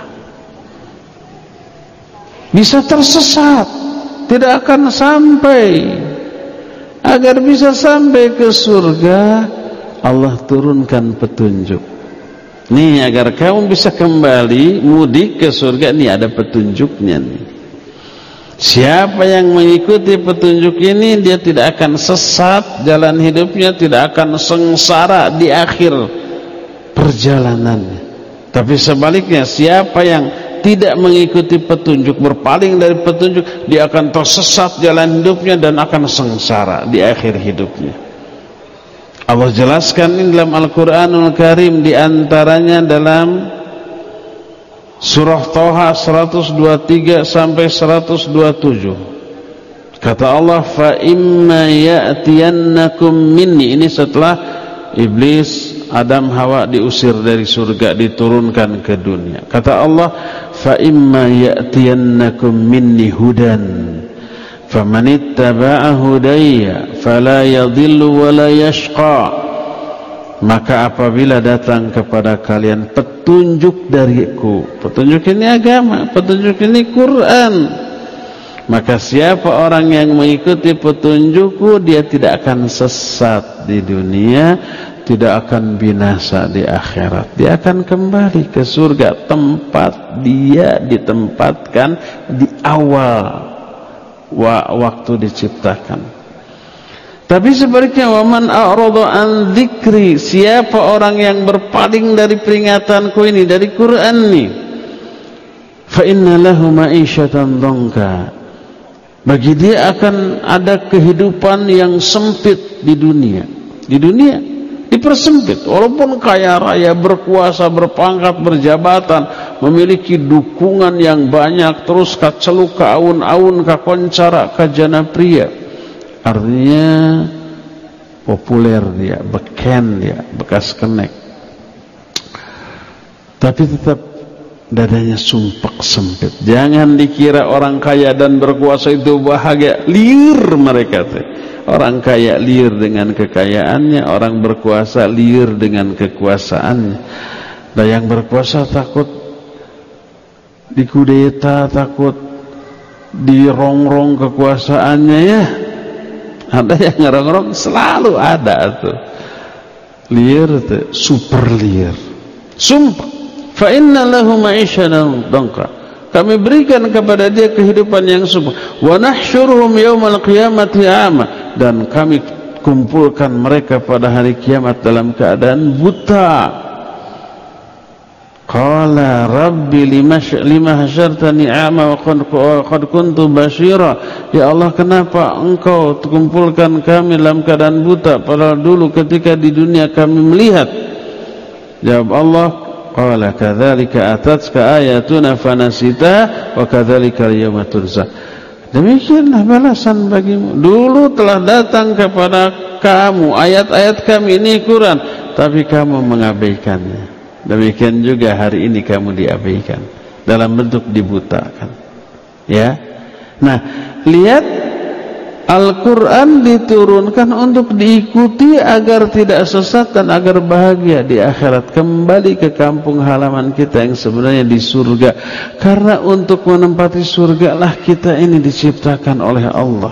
Bisa tersesat, tidak akan sampai. Agar bisa sampai ke surga, Allah turunkan petunjuk. Nih, agar kamu bisa kembali mudik ke surga, nih ada petunjuknya nih. Siapa yang mengikuti petunjuk ini, dia tidak akan sesat jalan hidupnya, tidak akan sengsara di akhir perjalanannya. Tapi sebaliknya, siapa yang tidak mengikuti petunjuk, berpaling dari petunjuk, dia akan tersesat jalan hidupnya dan akan sengsara di akhir hidupnya. Allah jelaskan ini dalam Al-Quranul Karim, di antaranya dalam Surah Thaha seratus dua puluh tiga sampai seratus dua puluh tujuh. Kata Allah, fa imma ya'tiyannakum minni. Ini setelah iblis, Adam, Hawa diusir dari surga, diturunkan ke dunia. Kata Allah, fa imma ya'tiyannakum minni hudan famanittaba'a hudayya fala yadhillu wa la yashqa. Maka apabila datang kepada kalian petunjuk dariku, petunjuk ini agama, petunjuk ini Quran, maka siapa orang yang mengikuti petunjukku, dia tidak akan sesat di dunia, tidak akan binasa di akhirat. Dia akan kembali ke surga, tempat dia ditempatkan di awal waktu diciptakan. Tapi sebaliknya, waman a'rada an dzikri, siapa orang yang berpaling dari peringatanku ini, dari Quran ini, fa inna lahu ma'isyatan dhanka, bagi dia akan ada kehidupan yang sempit di dunia. Di dunia dipersempit, walaupun kaya raya, berkuasa, berpangkat, berjabatan, memiliki dukungan yang banyak, terus kaceluk, kaun-aun, kakoncara, kajana pria. Artinya populer dia, beken dia, bekas kenek. Tapi tetap dadanya sumpek sempit. Jangan dikira orang kaya dan berkuasa itu bahagia. Liar mereka tuh. Orang kaya liar dengan kekayaannya, orang berkuasa liar dengan kekuasaannya. Dan yang berkuasa takut dikudeta, takut dirongrong kekuasaannya ya. Ada yang ngerong-ngerong, selalu ada tuh. Liar tuh, super liar. Sumpah. Fa inna lahu ma'isyatan dhanka. Kami berikan kepada dia kehidupan yang sumpah. Wa nahsyuruhum yaumal qiyamati a'ma. Dan kami kumpulkan mereka pada hari kiamat dalam keadaan buta. Qala rabbi lima lima hasyartani a'ma wa qad kuntu basyira. Ya Allah, kenapa engkau kumpulkan kami dalam keadaan buta, padahal dulu ketika di dunia kami melihat? Jawab Allah, qala kadzalika atatka ayatuna fanasita wa kadzalika al-yawma tunsa. Demikianlah balasan bagimu. Dulu telah datang kepada kamu ayat-ayat kami, ini Quran, tapi kamu mengabaikannya. Demikian juga hari ini kamu diabaikan dalam bentuk dibutakan. Ya. Nah, lihat, Al-Quran diturunkan untuk diikuti agar tidak sesat dan agar bahagia di akhirat, kembali ke kampung halaman kita yang sebenarnya di surga. Karena untuk menempati surga lah kita ini diciptakan oleh Allah.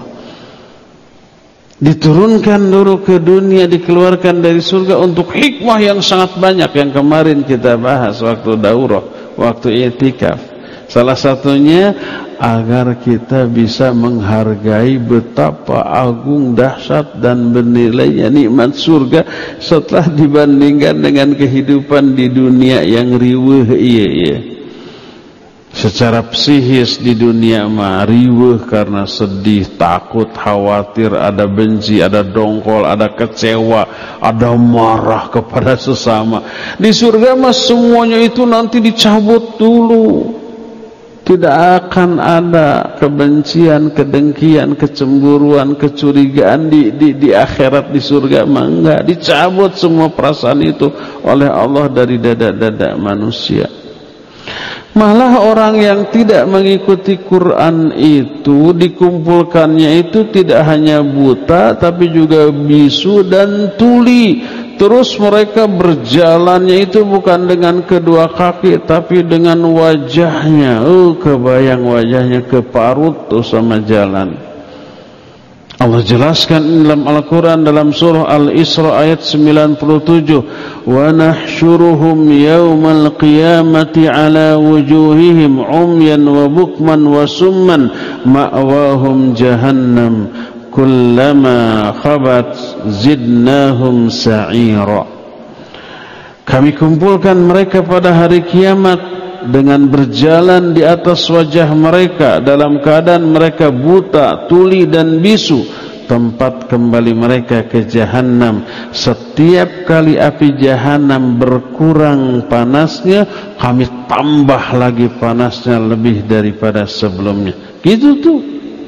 Diturunkan dulu ke dunia, dikeluarkan dari surga untuk hikmah yang sangat banyak yang kemarin kita bahas waktu daurah, waktu i'tikaf. Salah satunya agar kita bisa menghargai betapa agung, dahsyat dan bernilainya nikmat surga setelah dibandingkan dengan kehidupan di dunia yang riweuh. Iya, iya. Secara psikis di dunia mah riweuh karena sedih, takut, khawatir, ada benci, ada dongkol, ada kecewa, ada marah kepada sesama. Di surga mah semuanya itu nanti dicabut dulu. Tidak akan ada kebencian, kedengkian, kecemburuan, kecurigaan di, di, di akhirat, di surga mah enggak. Dicabut semua perasaan itu oleh Allah dari dada-dada manusia. Malah orang yang tidak mengikuti Quran itu dikumpulkannya itu tidak hanya buta tapi juga bisu dan tuli. Terus mereka berjalannya itu bukan dengan kedua kaki tapi dengan wajahnya. Oh, kebayang wajahnya keparut tuh sama jalan. Allah jelaskan dalam Al-Quran dalam surah Al-Isra ayat sembilan puluh tujuh, wa nahsyuruhum yawmal qiyamati ala wujuhihim umyan wa bukman wa summan ma'wahum jahannam kullama khabat zidnahum sa'ira. Kami kumpulkan mereka pada hari kiamat dengan berjalan di atas wajah mereka dalam keadaan mereka buta, tuli dan bisu. Tempat kembali mereka ke jahanam. Setiap kali api jahanam berkurang panasnya, kami tambah lagi panasnya lebih daripada sebelumnya. Gitu tuh.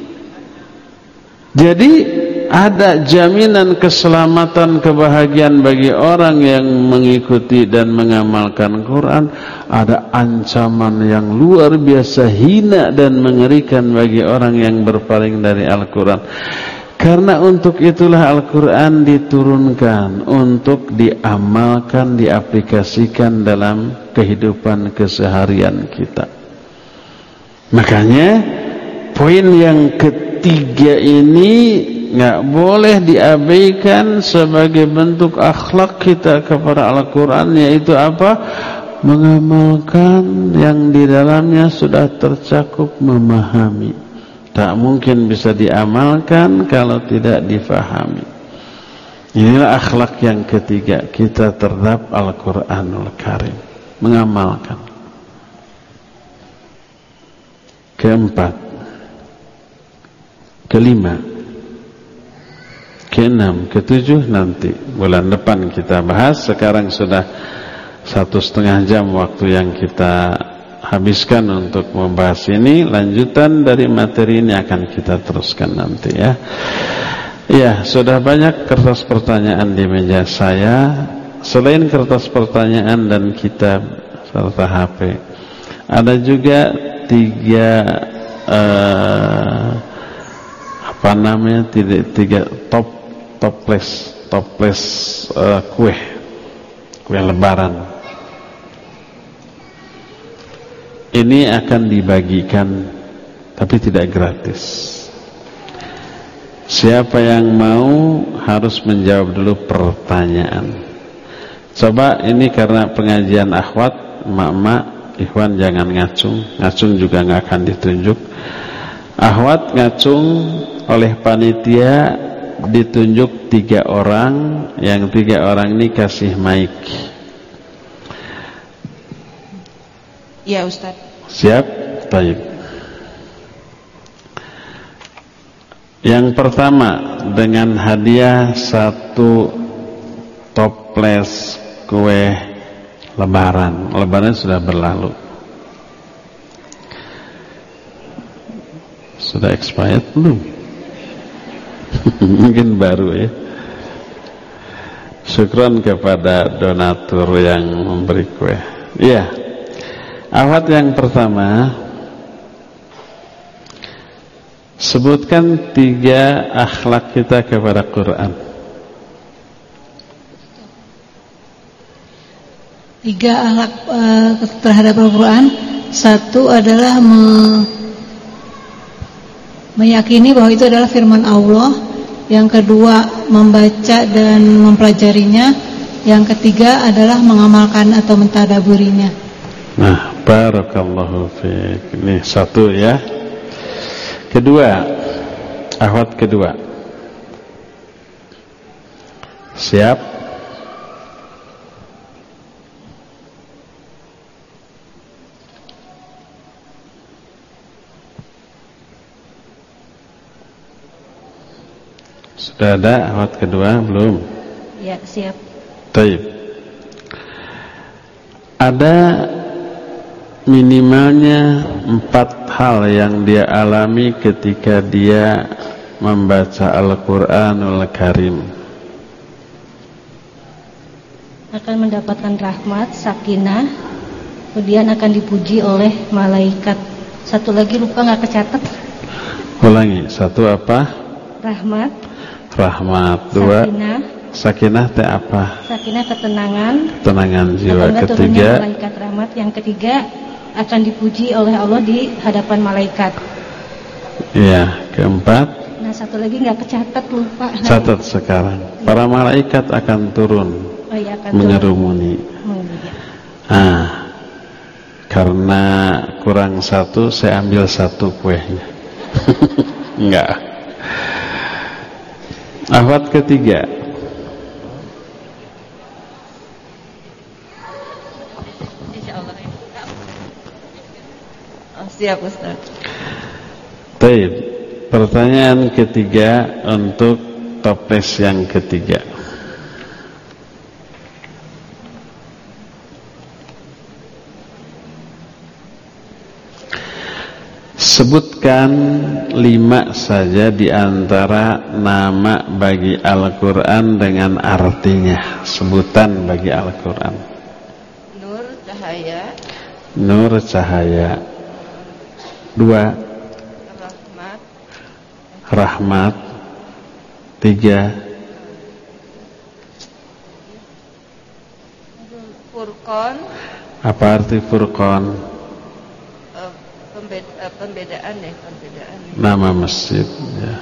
Jadi ada jaminan keselamatan, kebahagiaan bagi orang yang mengikuti dan mengamalkan Quran. Ada ancaman yang luar biasa hina dan mengerikan bagi orang yang berpaling dari Al-Quran. Karena untuk itulah Al-Quran diturunkan untuk diamalkan, diaplikasikan dalam kehidupan keseharian kita. Makanya poin yang ketiga ini nggak boleh diabaikan sebagai bentuk akhlak kita kepada Al-Quran, yaitu apa? Mengamalkan yang di dalamnya sudah tercakup, memahami. Tak mungkin bisa diamalkan kalau tidak difahami. Inilah akhlak yang ketiga kita terhadap Al-Quranul Karim, mengamalkan. Keempat, kelima, keenam, ketujuh nanti bulan depan kita bahas. Sekarang sudah satu setengah jam waktu yang kita habiskan untuk membahas ini. Lanjutan dari materi ini akan kita teruskan nanti ya. Ya, sudah banyak kertas pertanyaan di meja saya. Selain kertas pertanyaan dan kitab serta H P, ada juga tiga uh, apa namanya tiga, tiga top toples toples uh, kue kue lebaran. Ini akan dibagikan tapi tidak gratis. Siapa yang mau harus menjawab dulu pertanyaan. Coba ini karena pengajian akhwat, mak-mak, ikhwan jangan ngacung. Ngacung juga nggak akan ditunjuk. Akhwat ngacung oleh panitia ditunjuk tiga orang. Yang tiga orang ini kasih mic. Ya Ustaz. Siap? Baik. Yang pertama dengan hadiah satu toples kue lebaran. Lebaran sudah berlalu. Sudah expired belum? Mungkin baru ya. Syukran kepada donatur yang memberi kue. Iya. Awat yang pertama, sebutkan tiga akhlak kita kepada Quran. Tiga akhlak uh, terhadap Al-Quran. Satu adalah me meyakini bahwa itu adalah firman Allah. Yang kedua, membaca dan mempelajarinya. Yang ketiga adalah mengamalkan atau mentadaburinya. Nah, barakallahu fiik. Ini satu ya. Kedua, akhwat kedua. Siap? Sudah ada akhwat kedua belum? Ya, siap. Baik. Ada minimalnya empat hal yang dia alami ketika dia membaca Al-Quranul Karim. Akan mendapatkan rahmat, sakinah, kemudian akan dipuji oleh malaikat. Satu lagi lupa nggak kecatat. Ulangi, satu apa? Rahmat. Rahmat. Dua. Sakinah. Sakinah teh apa? Sakinah ketenangan. Ketenangan jiwa. Ketiga, ketiga. Malaikat rahmat. Yang ketiga akan dipuji oleh Allah di hadapan malaikat. Iya. Keempat. Nah satu lagi nggak kecatat, lupa. Catat sekarang. Para malaikat akan turun. Oh, iya, akan menyerumuni. Turun. Ah. Karena kurang satu, saya ambil satu kuehnya. Enggak. Akhwat ketiga. Insyaallah. Oh, siap Ustaz. Baik. Pertanyaan ketiga untuk toples yang ketiga. Sebutkan lima saja di antara nama bagi Al-Quran dengan artinya. Sebutan bagi Al-Quran. Nur, cahaya. Nur, cahaya. Dua. Rahmat. Rahmat. Tiga. Furqan. Apa arti Furqan? Pembeda, pembedaan ya, pembedaan. Nama masjid ya.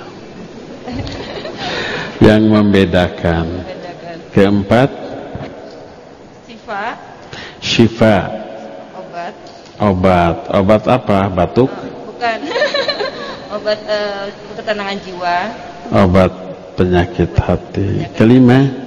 Yang membedakan. Membedakan. Keempat, Sifa. Syifa. Obat. Obat. Obat apa? Batuk? Oh, bukan. Obat uh, ketenangan jiwa. Obat penyakit hati. Kelima,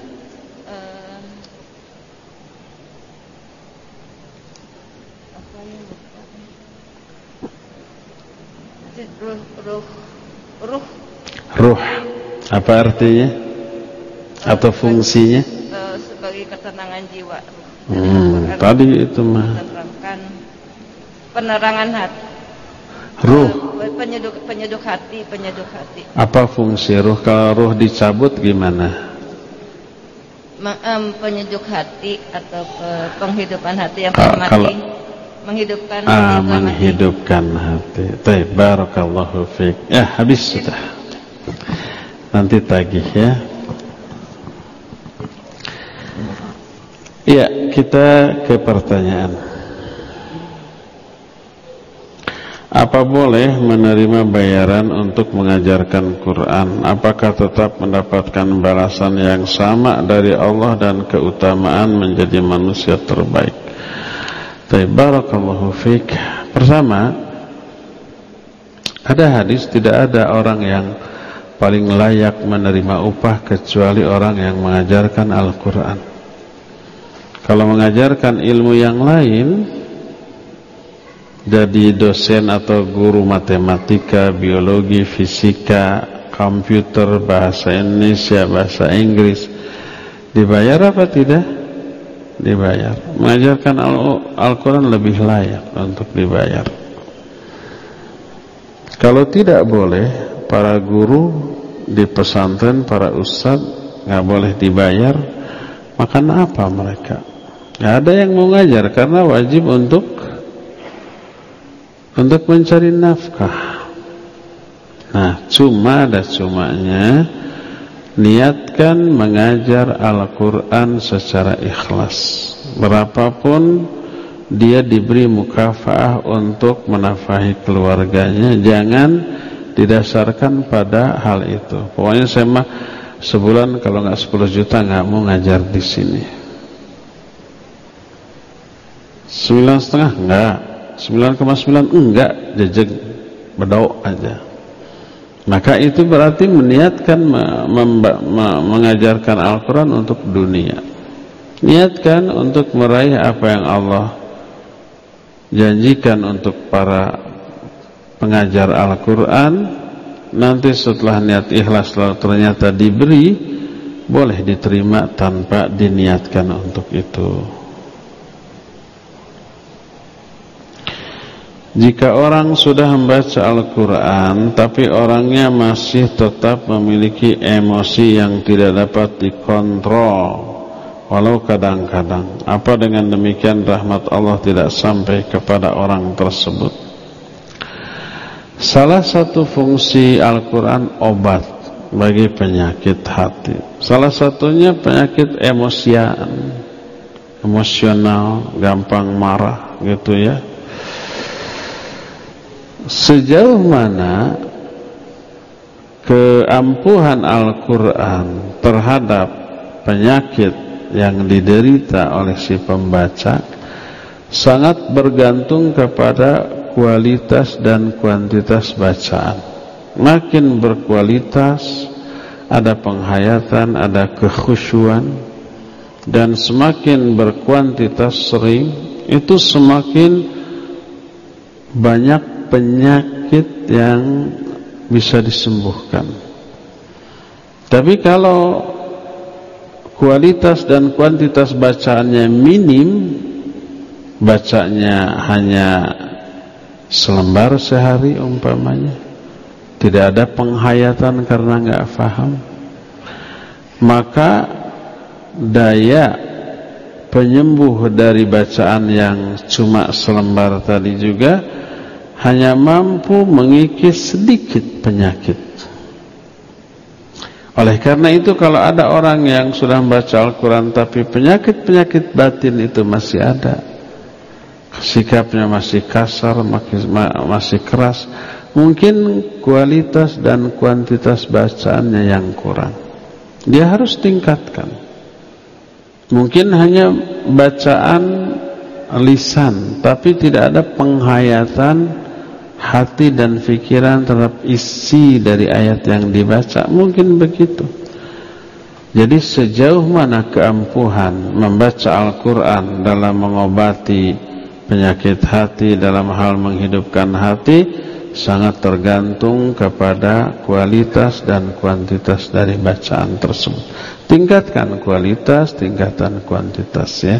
Ruh, ruh, ruh. ruh. Apa artinya? Atau fungsinya? Uh, sebagai ketenangan jiwa. Hmm, tadi itu mah. Menerangkan penerangan hati. Ruh. Uh, penyeduh, penyeduh hati, penyeduh hati. Apa fungsi ruh? Kalau ruh dicabut gimana? Ma, um, penyejuk hati atau ke penghidupan hati yang Uh, mati. kalau Menghidupkan Ah, hati, menghidupkan hati. Baik, barakallahu fiik. Ya, habis sudah. Nanti tagih ya. Ya, kita ke pertanyaan. Apa boleh menerima bayaran untuk mengajarkan Quran? Apakah tetap mendapatkan balasan yang sama dari Allah dan keutamaan menjadi manusia terbaik? Barakallahu fiik. Pertama, ada hadis tidak ada orang yang paling layak menerima upah kecuali orang yang mengajarkan Al-Quran. Kalau mengajarkan ilmu yang lain, jadi dosen atau guru matematika, biologi, fisika, komputer, bahasa Indonesia, bahasa Inggris, dibayar apa tidak? Dibayar. Mengajarkan Al-Quran lebih layak untuk dibayar. Kalau tidak boleh, para guru di pesantren, para ustadz nggak boleh dibayar, makan apa mereka? Nggak ada yang mau ngajar karena wajib untuk untuk mencari nafkah. Nah, cuma ada cumanya. Niatkan mengajar Al-Quran secara ikhlas. Berapapun dia diberi mukafaah untuk menafahi keluarganya, jangan didasarkan pada hal itu. Pokoknya saya mah sebulan kalau nggak sepuluh juta nggak mau ngajar di sini. Sembilan setengah enggak, sembilan koma sembilan enggak, jejeg bedau aja. Maka itu berarti meniatkan mengajarkan Al-Quran untuk dunia. Niatkan untuk meraih apa yang Allah janjikan untuk para pengajar Al-Quran, nanti setelah niat ikhlas lalu ternyata diberi, boleh diterima tanpa diniatkan untuk itu. Jika orang sudah membaca Al-Quran tapi orangnya masih tetap memiliki emosi yang tidak dapat dikontrol walau kadang-kadang, apa dengan demikian rahmat Allah tidak sampai kepada orang tersebut? Salah satu fungsi Al-Quran obat bagi penyakit hati. Salah satunya penyakit emosian, emosional, gampang marah gitu ya. Sejauh mana keampuhan Al-Quran terhadap penyakit yang diderita oleh si pembaca sangat bergantung kepada kualitas dan kuantitas bacaan. Makin berkualitas, ada penghayatan, ada kekhusyuan, dan semakin berkuantitas sering, itu semakin banyak penyakit yang bisa disembuhkan. Tapi kalau kualitas dan kuantitas bacaannya minim, bacanya hanya selembar sehari umpamanya, tidak ada penghayatan karena nggak paham, maka daya penyembuh dari bacaan yang cuma selembar tadi juga hanya mampu mengikis sedikit penyakit. Oleh karena itu, kalau ada orang yang sudah membaca Al-Quran tapi penyakit-penyakit batin itu masih ada, sikapnya masih kasar, masih keras, mungkin kualitas dan kuantitas bacaannya yang kurang. Dia harus tingkatkan. Mungkin hanya bacaan lisan, tapi tidak ada penghayatan hati dan pikiran terhadap isi dari ayat yang dibaca. Mungkin begitu. Jadi sejauh mana keampuhan membaca Al-Quran dalam mengobati penyakit hati, dalam hal menghidupkan hati, sangat tergantung kepada kualitas dan kuantitas dari bacaan tersebut. Tingkatkan kualitas, tingkatkan kuantitas ya.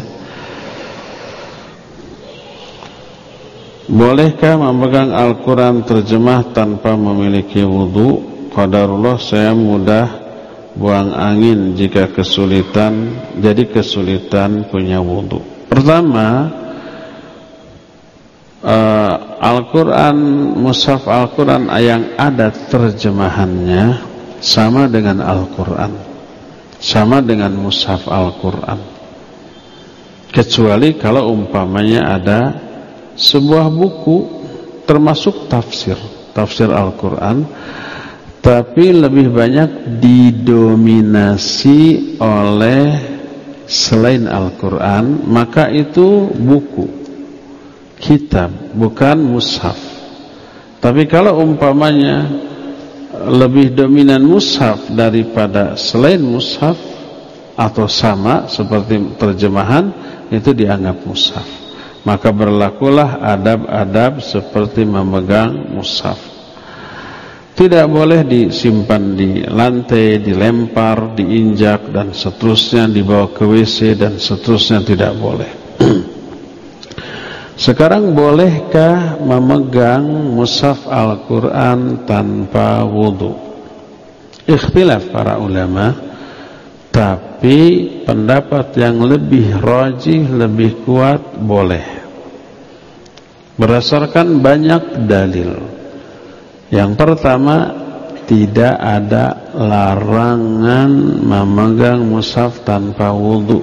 Bolehkah memegang Al-Quran terjemah tanpa memiliki wudu? Qadarullah, saya mudah buang angin jika kesulitan, jadi kesulitan punya wudu. Pertama, uh, Al-Quran, mushaf Al-Quran yang ada terjemahannya sama dengan Al-Quran, sama dengan mushaf Al-Quran, kecuali kalau umpamanya ada sebuah buku termasuk tafsir tafsir Al-Quran, tapi lebih banyak didominasi oleh selain Al-Quran, maka itu buku, kitab, bukan mushaf. Tapi kalau umpamanya lebih dominan mushaf daripada selain mushaf, atau sama seperti terjemahan, itu dianggap mushaf. Maka berlakulah adab-adab seperti memegang mushaf. Tidak boleh disimpan di lantai, dilempar, diinjak dan seterusnya, dibawa ke W C dan seterusnya, tidak boleh. Sekarang, bolehkah memegang mushaf Al-Quran tanpa wudu? Ikhtilaf para ulama, tapi pendapat yang lebih rajih, lebih kuat, boleh. Berdasarkan banyak dalil. Yang pertama, tidak ada larangan memegang mushaf tanpa wudu,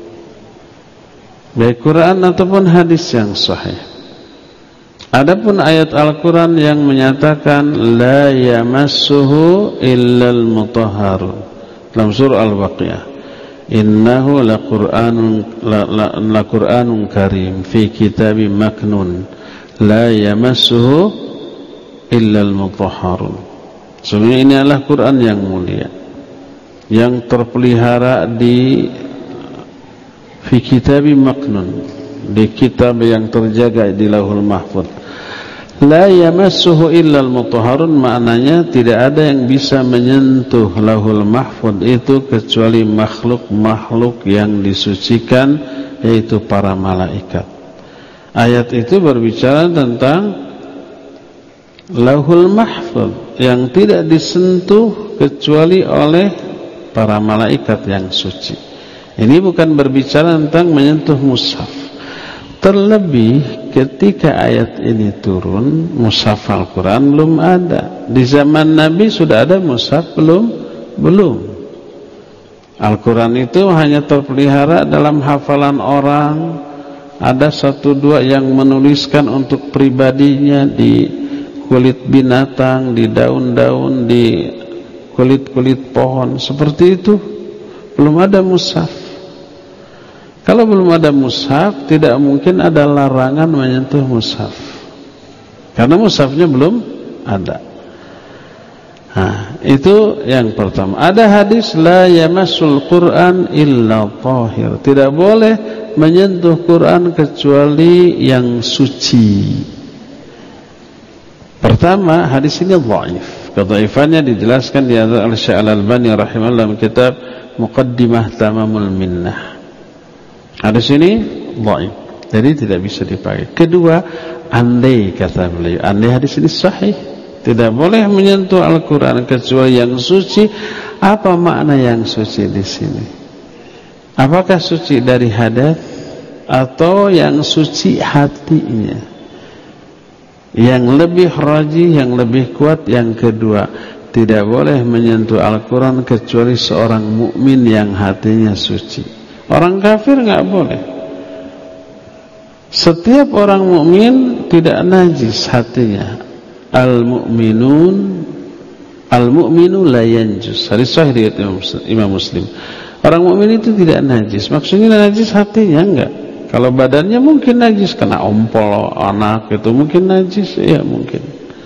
baik Quran ataupun hadis yang sahih. Adapun ayat Al-Quran yang menyatakan la yamassuhu illal mutahharun dalam surah Al-Baqiyah, innahu laqur'anun laqur'anun karim fi kitabim maknun la yamassuhu illal mutahharun. Sebenarnya ini adalah Quran yang mulia, yang terpelihara di fi kitabim maknun, di kitab yang terjaga di Lauhul Mahfuz. La yamassuhu illal mutahharun, maknanya tidak ada yang bisa menyentuh Lauhul Mahfuz itu kecuali makhluk-makhluk yang disucikan, yaitu para malaikat. Ayat itu berbicara tentang Lauhul Mahfuz yang tidak disentuh kecuali oleh para malaikat yang suci. Ini bukan berbicara tentang menyentuh mushaf. Terlebih ketika ayat ini turun, mushaf Al-Quran belum ada. Di zaman Nabi sudah ada mushaf belum? Belum. Al-Quran itu hanya terpelihara dalam hafalan orang. Ada satu dua yang menuliskan untuk pribadinya di kulit binatang, di daun-daun, di kulit-kulit pohon. Seperti itu. Belum ada mushaf. Kalau belum ada mushaf, tidak mungkin ada larangan menyentuh mushaf, karena mushafnya belum ada. Nah, itu yang pertama. Ada hadis la yamassul Quran illa tahir, tidak boleh menyentuh Quran kecuali yang suci. Pertama, hadis ini dhaif. Kedhaifannya dijelaskan di oleh Syekh Al-Albani rahimahullah dalam kitab Muqaddimah Tamamul Minnah. Hadis ini dhaif, jadi tidak bisa dipakai. Kedua, andai kata beliau, andai hadis ini sahih, tidak boleh menyentuh Al-Quran kecuali yang suci. Apa makna yang suci di sini? Apakah suci dari hadas atau yang suci hatinya? Yang lebih rajih, yang lebih kuat, yang kedua, tidak boleh menyentuh Al-Quran kecuali seorang mukmin yang hatinya suci. Orang kafir enggak boleh. Setiap orang mukmin tidak najis hatinya. Al-mu'minun al-mu'minu la yanjus. Hadis sahih riwayat Imam Muslim. Orang mukmin itu tidak najis. Maksudnya najis hatinya enggak. Kalau badannya mungkin najis kena ompol anak itu mungkin najis, ya mungkin.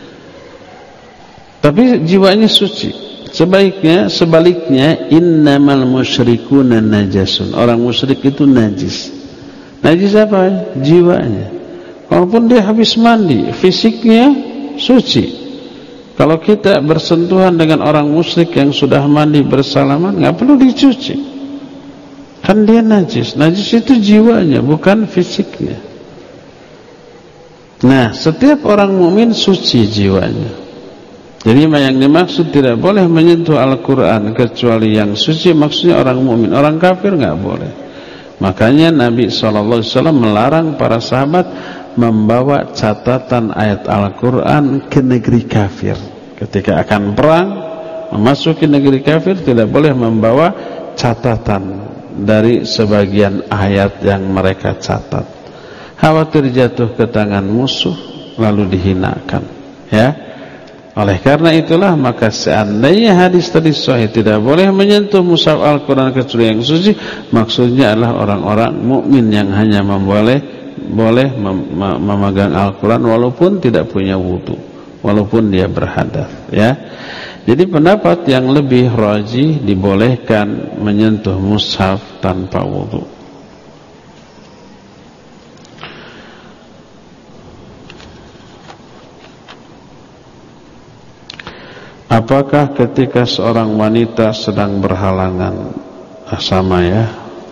Tapi jiwanya suci. Sebaiknya, sebaliknya, innamal musyrikuna najasun. Orang musyrik itu najis. Najis apa? Jiwanya. Walaupun dia habis mandi, fisiknya suci. Kalau kita bersentuhan dengan orang musyrik yang sudah mandi bersalaman, nggak perlu dicuci. Kan dia najis. Najis itu jiwanya, bukan fisiknya. Nah, setiap orang mukmin suci jiwanya. Jadi yang dimaksud tidak boleh menyentuh Al-Quran kecuali yang suci, maksudnya orang mukmin. Orang kafir nggak boleh. Makanya Nabi shallallahu alaihi wasallam melarang para sahabat membawa catatan ayat Al-Quran ke negeri kafir. Ketika akan perang, memasuki negeri kafir, tidak boleh membawa catatan dari sebagian ayat yang mereka catat. Khawatir jatuh ke tangan musuh, lalu dihinakan. Ya. Oleh karena itulah, maka seandainya hadis tadi sahih, tidak boleh menyentuh mushaf Al-Quran kecuali yang suci, maksudnya adalah orang-orang mukmin yang hanya memboleh boleh mem memegang Al-Quran walaupun tidak punya wudu, walaupun dia berhadas. Ya, jadi pendapat yang lebih rajih dibolehkan menyentuh mushaf tanpa wudu. Apakah ketika seorang wanita sedang berhalangan? Ah, sama ya.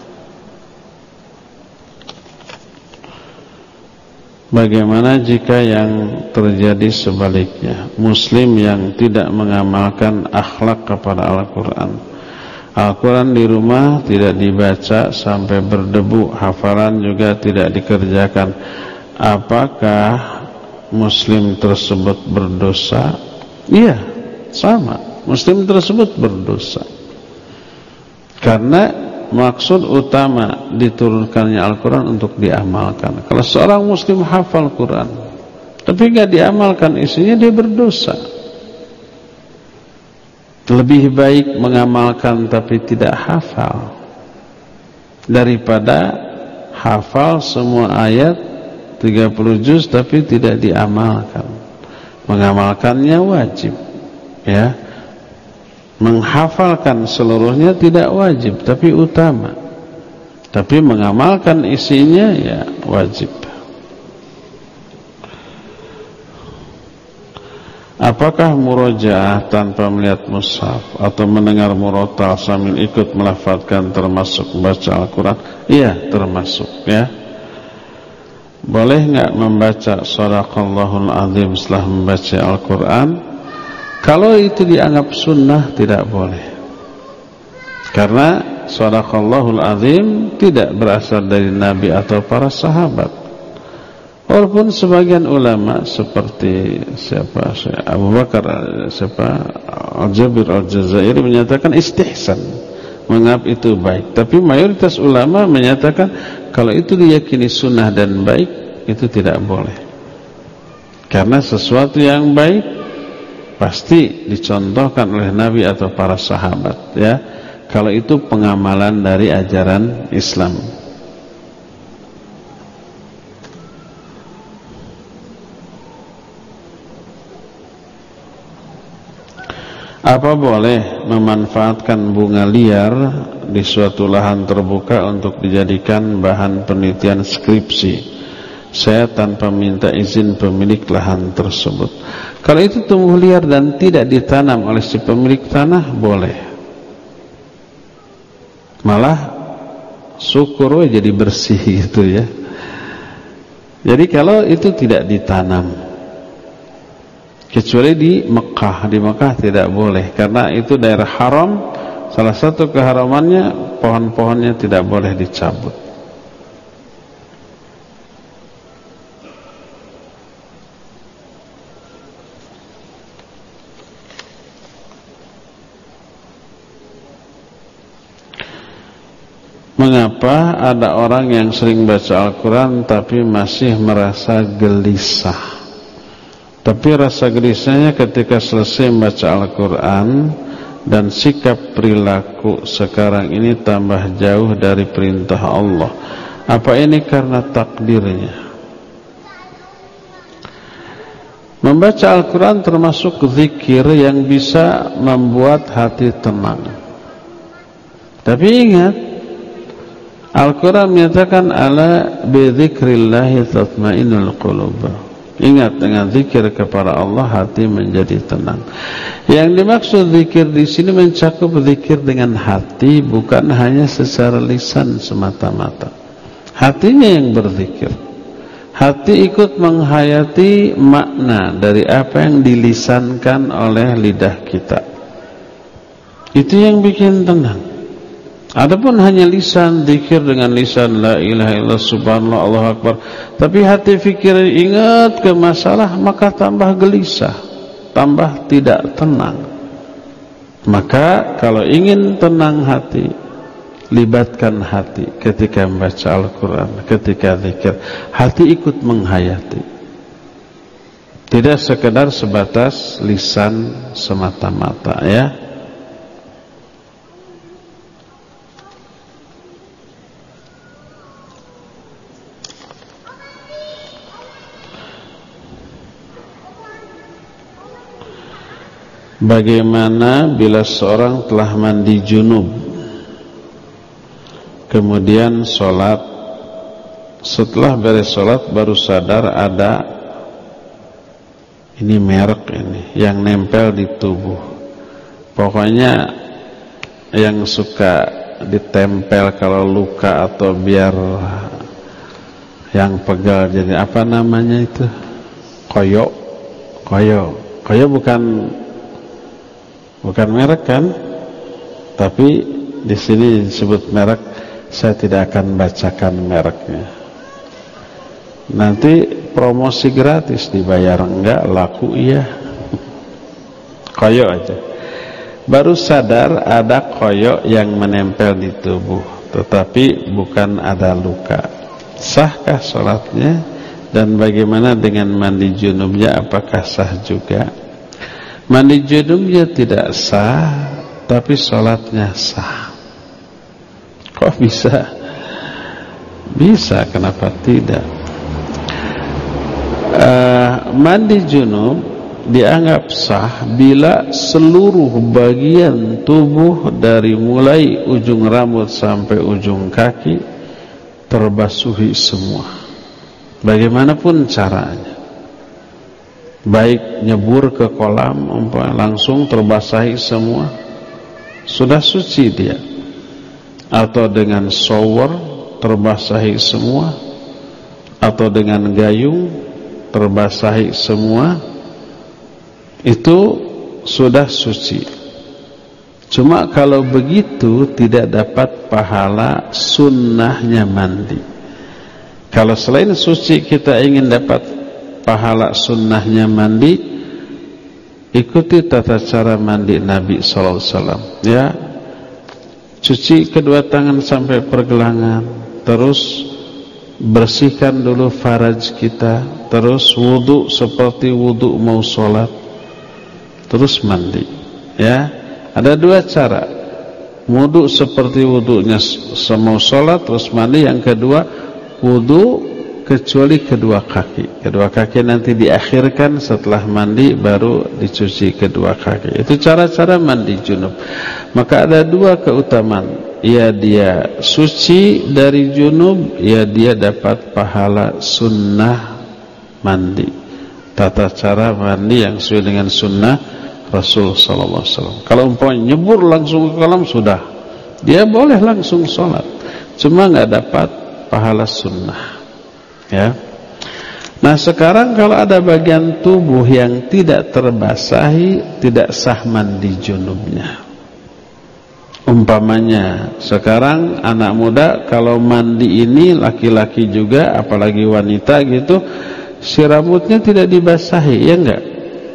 Bagaimana jika yang terjadi sebaliknya? Muslim yang tidak mengamalkan akhlak kepada Al-Quran. Al-Quran di rumah tidak dibaca sampai berdebu, hafalan juga tidak dikerjakan. Apakah Muslim tersebut berdosa? Iya, sama. Muslim tersebut berdosa. Karena maksud utama diturunkannya Al-Quran untuk diamalkan. Kalau seorang Muslim hafal Quran tapi tidak diamalkan isinya, dia berdosa. Lebih baik mengamalkan tapi tidak hafal daripada hafal semua ayat tiga puluh juz tapi tidak diamalkan. Mengamalkannya wajib, ya. Menghafalkan seluruhnya tidak wajib tapi utama. Tapi mengamalkan isinya ya wajib. Apakah murojaah tanpa melihat mushaf atau mendengar murotal sambil ikut melafadzkan termasuk membaca Al-Quran? Iya, termasuk ya. Boleh nggak membaca Shadaqallahul Azim setelah membaca Al-Quran? Kalau itu dianggap sunnah, tidak boleh. Karena Shadaqallahul Azim tidak berasal dari Nabi atau para sahabat. Walaupun sebagian ulama seperti siapa Abu Bakar, siapa Al-Jabir Al-Jazairi menyatakan istihsan, menganggap itu baik. Tapi mayoritas ulama menyatakan kalau itu diyakini sunnah dan baik, itu tidak boleh. Karena sesuatu yang baik pasti dicontohkan oleh Nabi atau para sahabat, ya. Kalau itu pengamalan dari ajaran Islam. Apa boleh memanfaatkan bunga liar di suatu lahan terbuka untuk dijadikan bahan penelitian skripsi? Saya tanpa minta izin pemilik lahan tersebut. Kalau itu tumbuh liar dan tidak ditanam oleh si pemilik tanah, boleh. Malah syukur jadi bersih gitu ya. Jadi kalau itu tidak ditanam, kecuali di Mekah. Di Mekah tidak boleh, karena itu daerah haram. Salah satu keharamannya, pohon-pohonnya tidak boleh dicabut. Mengapa ada orang yang sering baca Al-Quran tapi masih merasa gelisah? Tapi rasa gelisahnya ketika selesai membaca Al-Quran dan sikap perilaku sekarang ini tambah jauh dari perintah Allah. Apa ini karena takdirnya? Membaca Al-Quran termasuk zikir yang bisa membuat hati tenang. Tapi ingat, Al-Quran menyatakan ala bidzikrillahi tatma'innul qulub. Ingat, dengan zikir kepada Allah hati menjadi tenang. Yang dimaksud zikir di sini mencakup zikir dengan hati, bukan hanya secara lisan semata-mata. Hatinya yang berzikir. Hati ikut menghayati makna dari apa yang dilisankan oleh lidah kita. Itu yang bikin tenang. Adapun hanya lisan, zikir dengan lisan la ilaha illallah subhanallah Allahu akbar, tapi hati fikir ingat ke masalah, maka tambah gelisah, tambah tidak tenang. Maka kalau ingin tenang hati, libatkan hati ketika membaca Al-Quran, ketika zikir, hati ikut menghayati. Tidak sekedar sebatas lisan semata-mata, ya. Bagaimana bila seorang telah mandi junub, kemudian sholat, setelah beres sholat baru sadar ada ini merek ini yang nempel di tubuh. Pokoknya yang suka ditempel kalau luka atau biar yang pegal jadi apa namanya itu? Koyo, koyo, koyo bukan Bukan merek kan? Tapi di sini disebut merek. Saya tidak akan bacakan mereknya. Nanti promosi gratis, dibayar enggak, laku iya. Koyo aja. Baru sadar ada koyo yang menempel di tubuh, tetapi bukan ada luka. Sahkah sholatnya? Dan bagaimana dengan mandi junubnya? Apakah sah juga? Mandi junubnya tidak sah, tapi sholatnya sah. Kok bisa? Bisa, kenapa tidak? Uh, mandi junub dianggap sah bila seluruh bagian tubuh dari mulai ujung rambut sampai ujung kaki terbasuhi semua. Bagaimanapun caranya. baik nyebur ke kolam langsung terbasahi semua, sudah suci dia, atau dengan shower terbasahi semua, atau dengan gayung terbasahi semua, itu sudah suci. Cuma kalau begitu tidak dapat pahala sunnahnya mandi. Kalau selain suci kita ingin dapat pahala sunnahnya mandi, ikuti tata cara mandi Nabi sallallahu alaihi wasallam, ya. Cuci kedua tangan sampai pergelangan, terus bersihkan dulu faraj kita, terus wudu seperti wudu mau sholat, terus mandi, ya. Ada dua cara, wudu seperti wudunya mau sholat terus mandi. Yang kedua, wudu kecuali kedua kaki. Kedua kaki nanti diakhirkan setelah mandi, baru dicuci kedua kaki. Itu cara-cara mandi junub. Maka ada dua keutamaan. Ya dia suci dari junub, ya dia dapat pahala sunnah mandi. Tata cara mandi yang sesuai dengan sunnah Rasul sallallahu alaihi wasallam. Kalau umpamanya nyebur langsung ke kolam, sudah, dia boleh langsung sholat, cuma nggak dapat pahala sunnah, ya. Nah sekarang kalau ada bagian tubuh yang tidak terbasahi, tidak sah mandi junubnya. Umpamanya sekarang anak muda kalau mandi ini, laki-laki juga apalagi wanita gitu, si rambutnya tidak dibasahi, ya enggak?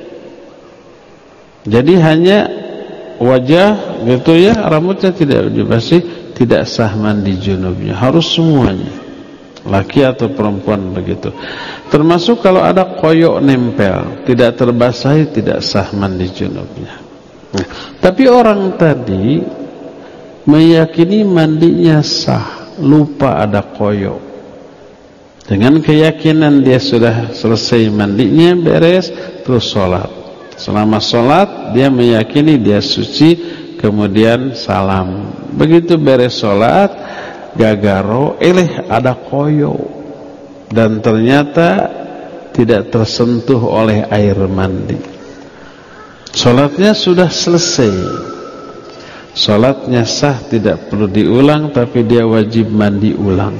Jadi hanya wajah gitu ya, rambutnya tidak dibasahi, tidak sah mandi junubnya. Harus semuanya, laki atau perempuan begitu. Termasuk kalau ada koyok nempel, tidak terbasahi, tidak sah mandi junubnya. Nah, tapi orang tadi meyakini mandinya sah, lupa ada koyok. Dengan keyakinan dia sudah selesai mandinya, beres, terus sholat. Selama sholat dia meyakini dia suci, kemudian salam. Begitu beres sholat, gagaro, eleh ada koyo, dan ternyata tidak tersentuh oleh air mandi. Sholatnya sudah selesai, sholatnya sah, tidak perlu diulang, tapi dia wajib mandi ulang.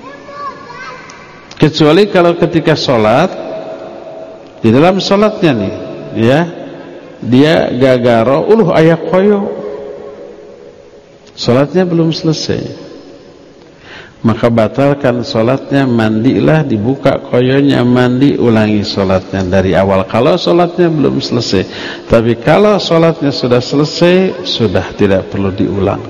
Kecuali kalau ketika sholat, di dalam sholatnya nih, ya, dia gagaro, uluh ayah koyo, sholatnya belum selesai, maka batalkan sholatnya, mandilah, dibuka koyonya, mandi, ulangi sholatnya dari awal. Kalau sholatnya belum selesai, tapi kalau sholatnya sudah selesai, sudah tidak perlu diulang.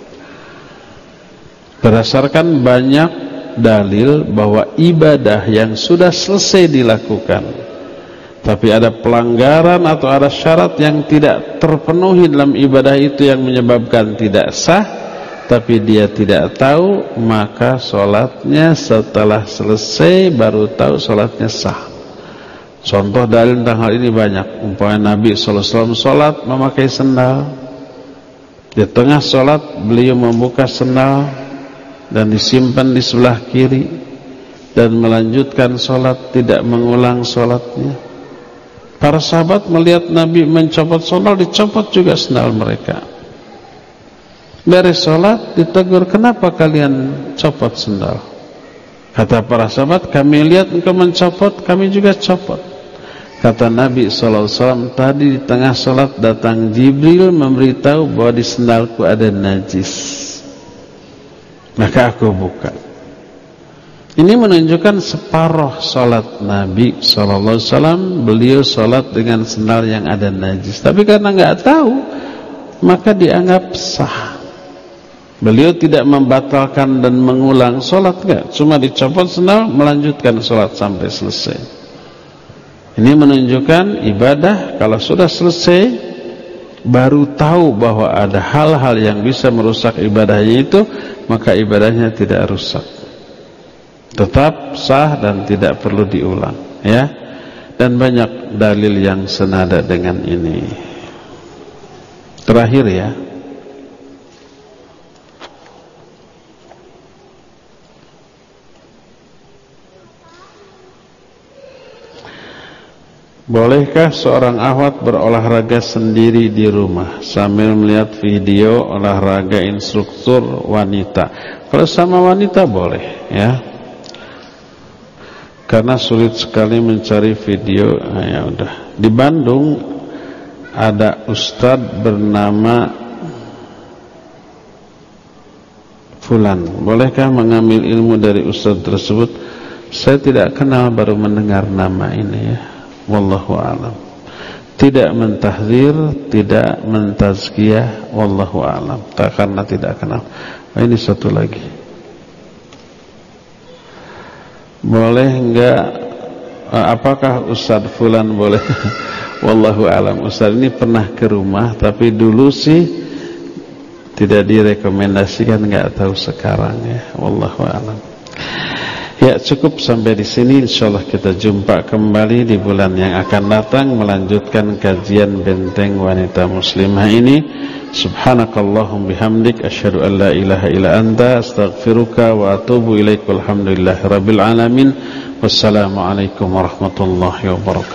Berdasarkan banyak dalil bahwa ibadah yang sudah selesai dilakukan, tapi ada pelanggaran atau ada syarat yang tidak terpenuhi dalam ibadah itu yang menyebabkan tidak sah, tapi dia tidak tahu, maka sholatnya setelah selesai baru tahu sholatnya sah. Contoh dalil tentang hal ini banyak. Umpamanya Nabi sallallahu alaihi wasallam sholat memakai sendal, di tengah sholat beliau membuka sendal dan disimpan di sebelah kiri, dan melanjutkan sholat, tidak mengulang sholatnya. Para sahabat melihat Nabi mencopot sandal, dicopot juga sandal mereka. Beres sholat ditegur, kenapa kalian copot sandal? Kata para sahabat, kami lihat engkau mencopot, kami juga copot. Kata Nabi sallallahu alaihi wasallam, tadi di tengah sholat datang Jibril memberitahu bahwa di sandalku ada najis, maka aku buka. Ini menunjukkan separuh salat Nabi sallallahu alaihi wasallam, beliau salat dengan sendal yang ada najis. Tapi karena enggak tahu, maka dianggap sah. Beliau tidak membatalkan dan mengulang salat, enggak, cuma dicopot sendal, melanjutkan salat sampai selesai. Ini menunjukkan ibadah kalau sudah selesai baru tahu bahwa ada hal-hal yang bisa merusak ibadahnya itu, maka ibadahnya tidak rusak, tetap sah dan tidak perlu diulang, ya. Dan banyak dalil yang senada dengan ini. Terakhir ya, Bolehkah seorang akhwat berolahraga sendiri di rumah sambil melihat video olahraga instruktur wanita? Kalau sama wanita boleh, ya. Karena sulit sekali mencari video. Nah, ya udah. Di Bandung ada ustadz bernama Fulan. Bolehkah mengambil ilmu dari ustadz tersebut? Saya tidak kenal, baru mendengar nama ini, ya. Wallahu a'lam. Tidak mentahdzir, tidak mentazkiyah, wallahu a'lam. Tak, karena tidak kenal. Nah, ini satu lagi. Boleh enggak, apakah Ustaz Fulan boleh? Wallahu a'lam. Ustaz ini pernah ke rumah, tapi dulu sih tidak direkomendasikan, enggak tahu sekarang, ya. Wallahu a'lam. Ya, cukup sampai di sini. Insyaallah kita jumpa kembali di bulan yang akan datang melanjutkan kajian benteng wanita muslimah ini. Subhanakallahum bihamdik asyhadu an la ilaha illa anta astaghfiruka wa atubu ilaik. Walhamdulillahirabbil alamin. Wassalamualaikum warahmatullahi wabarakatuh.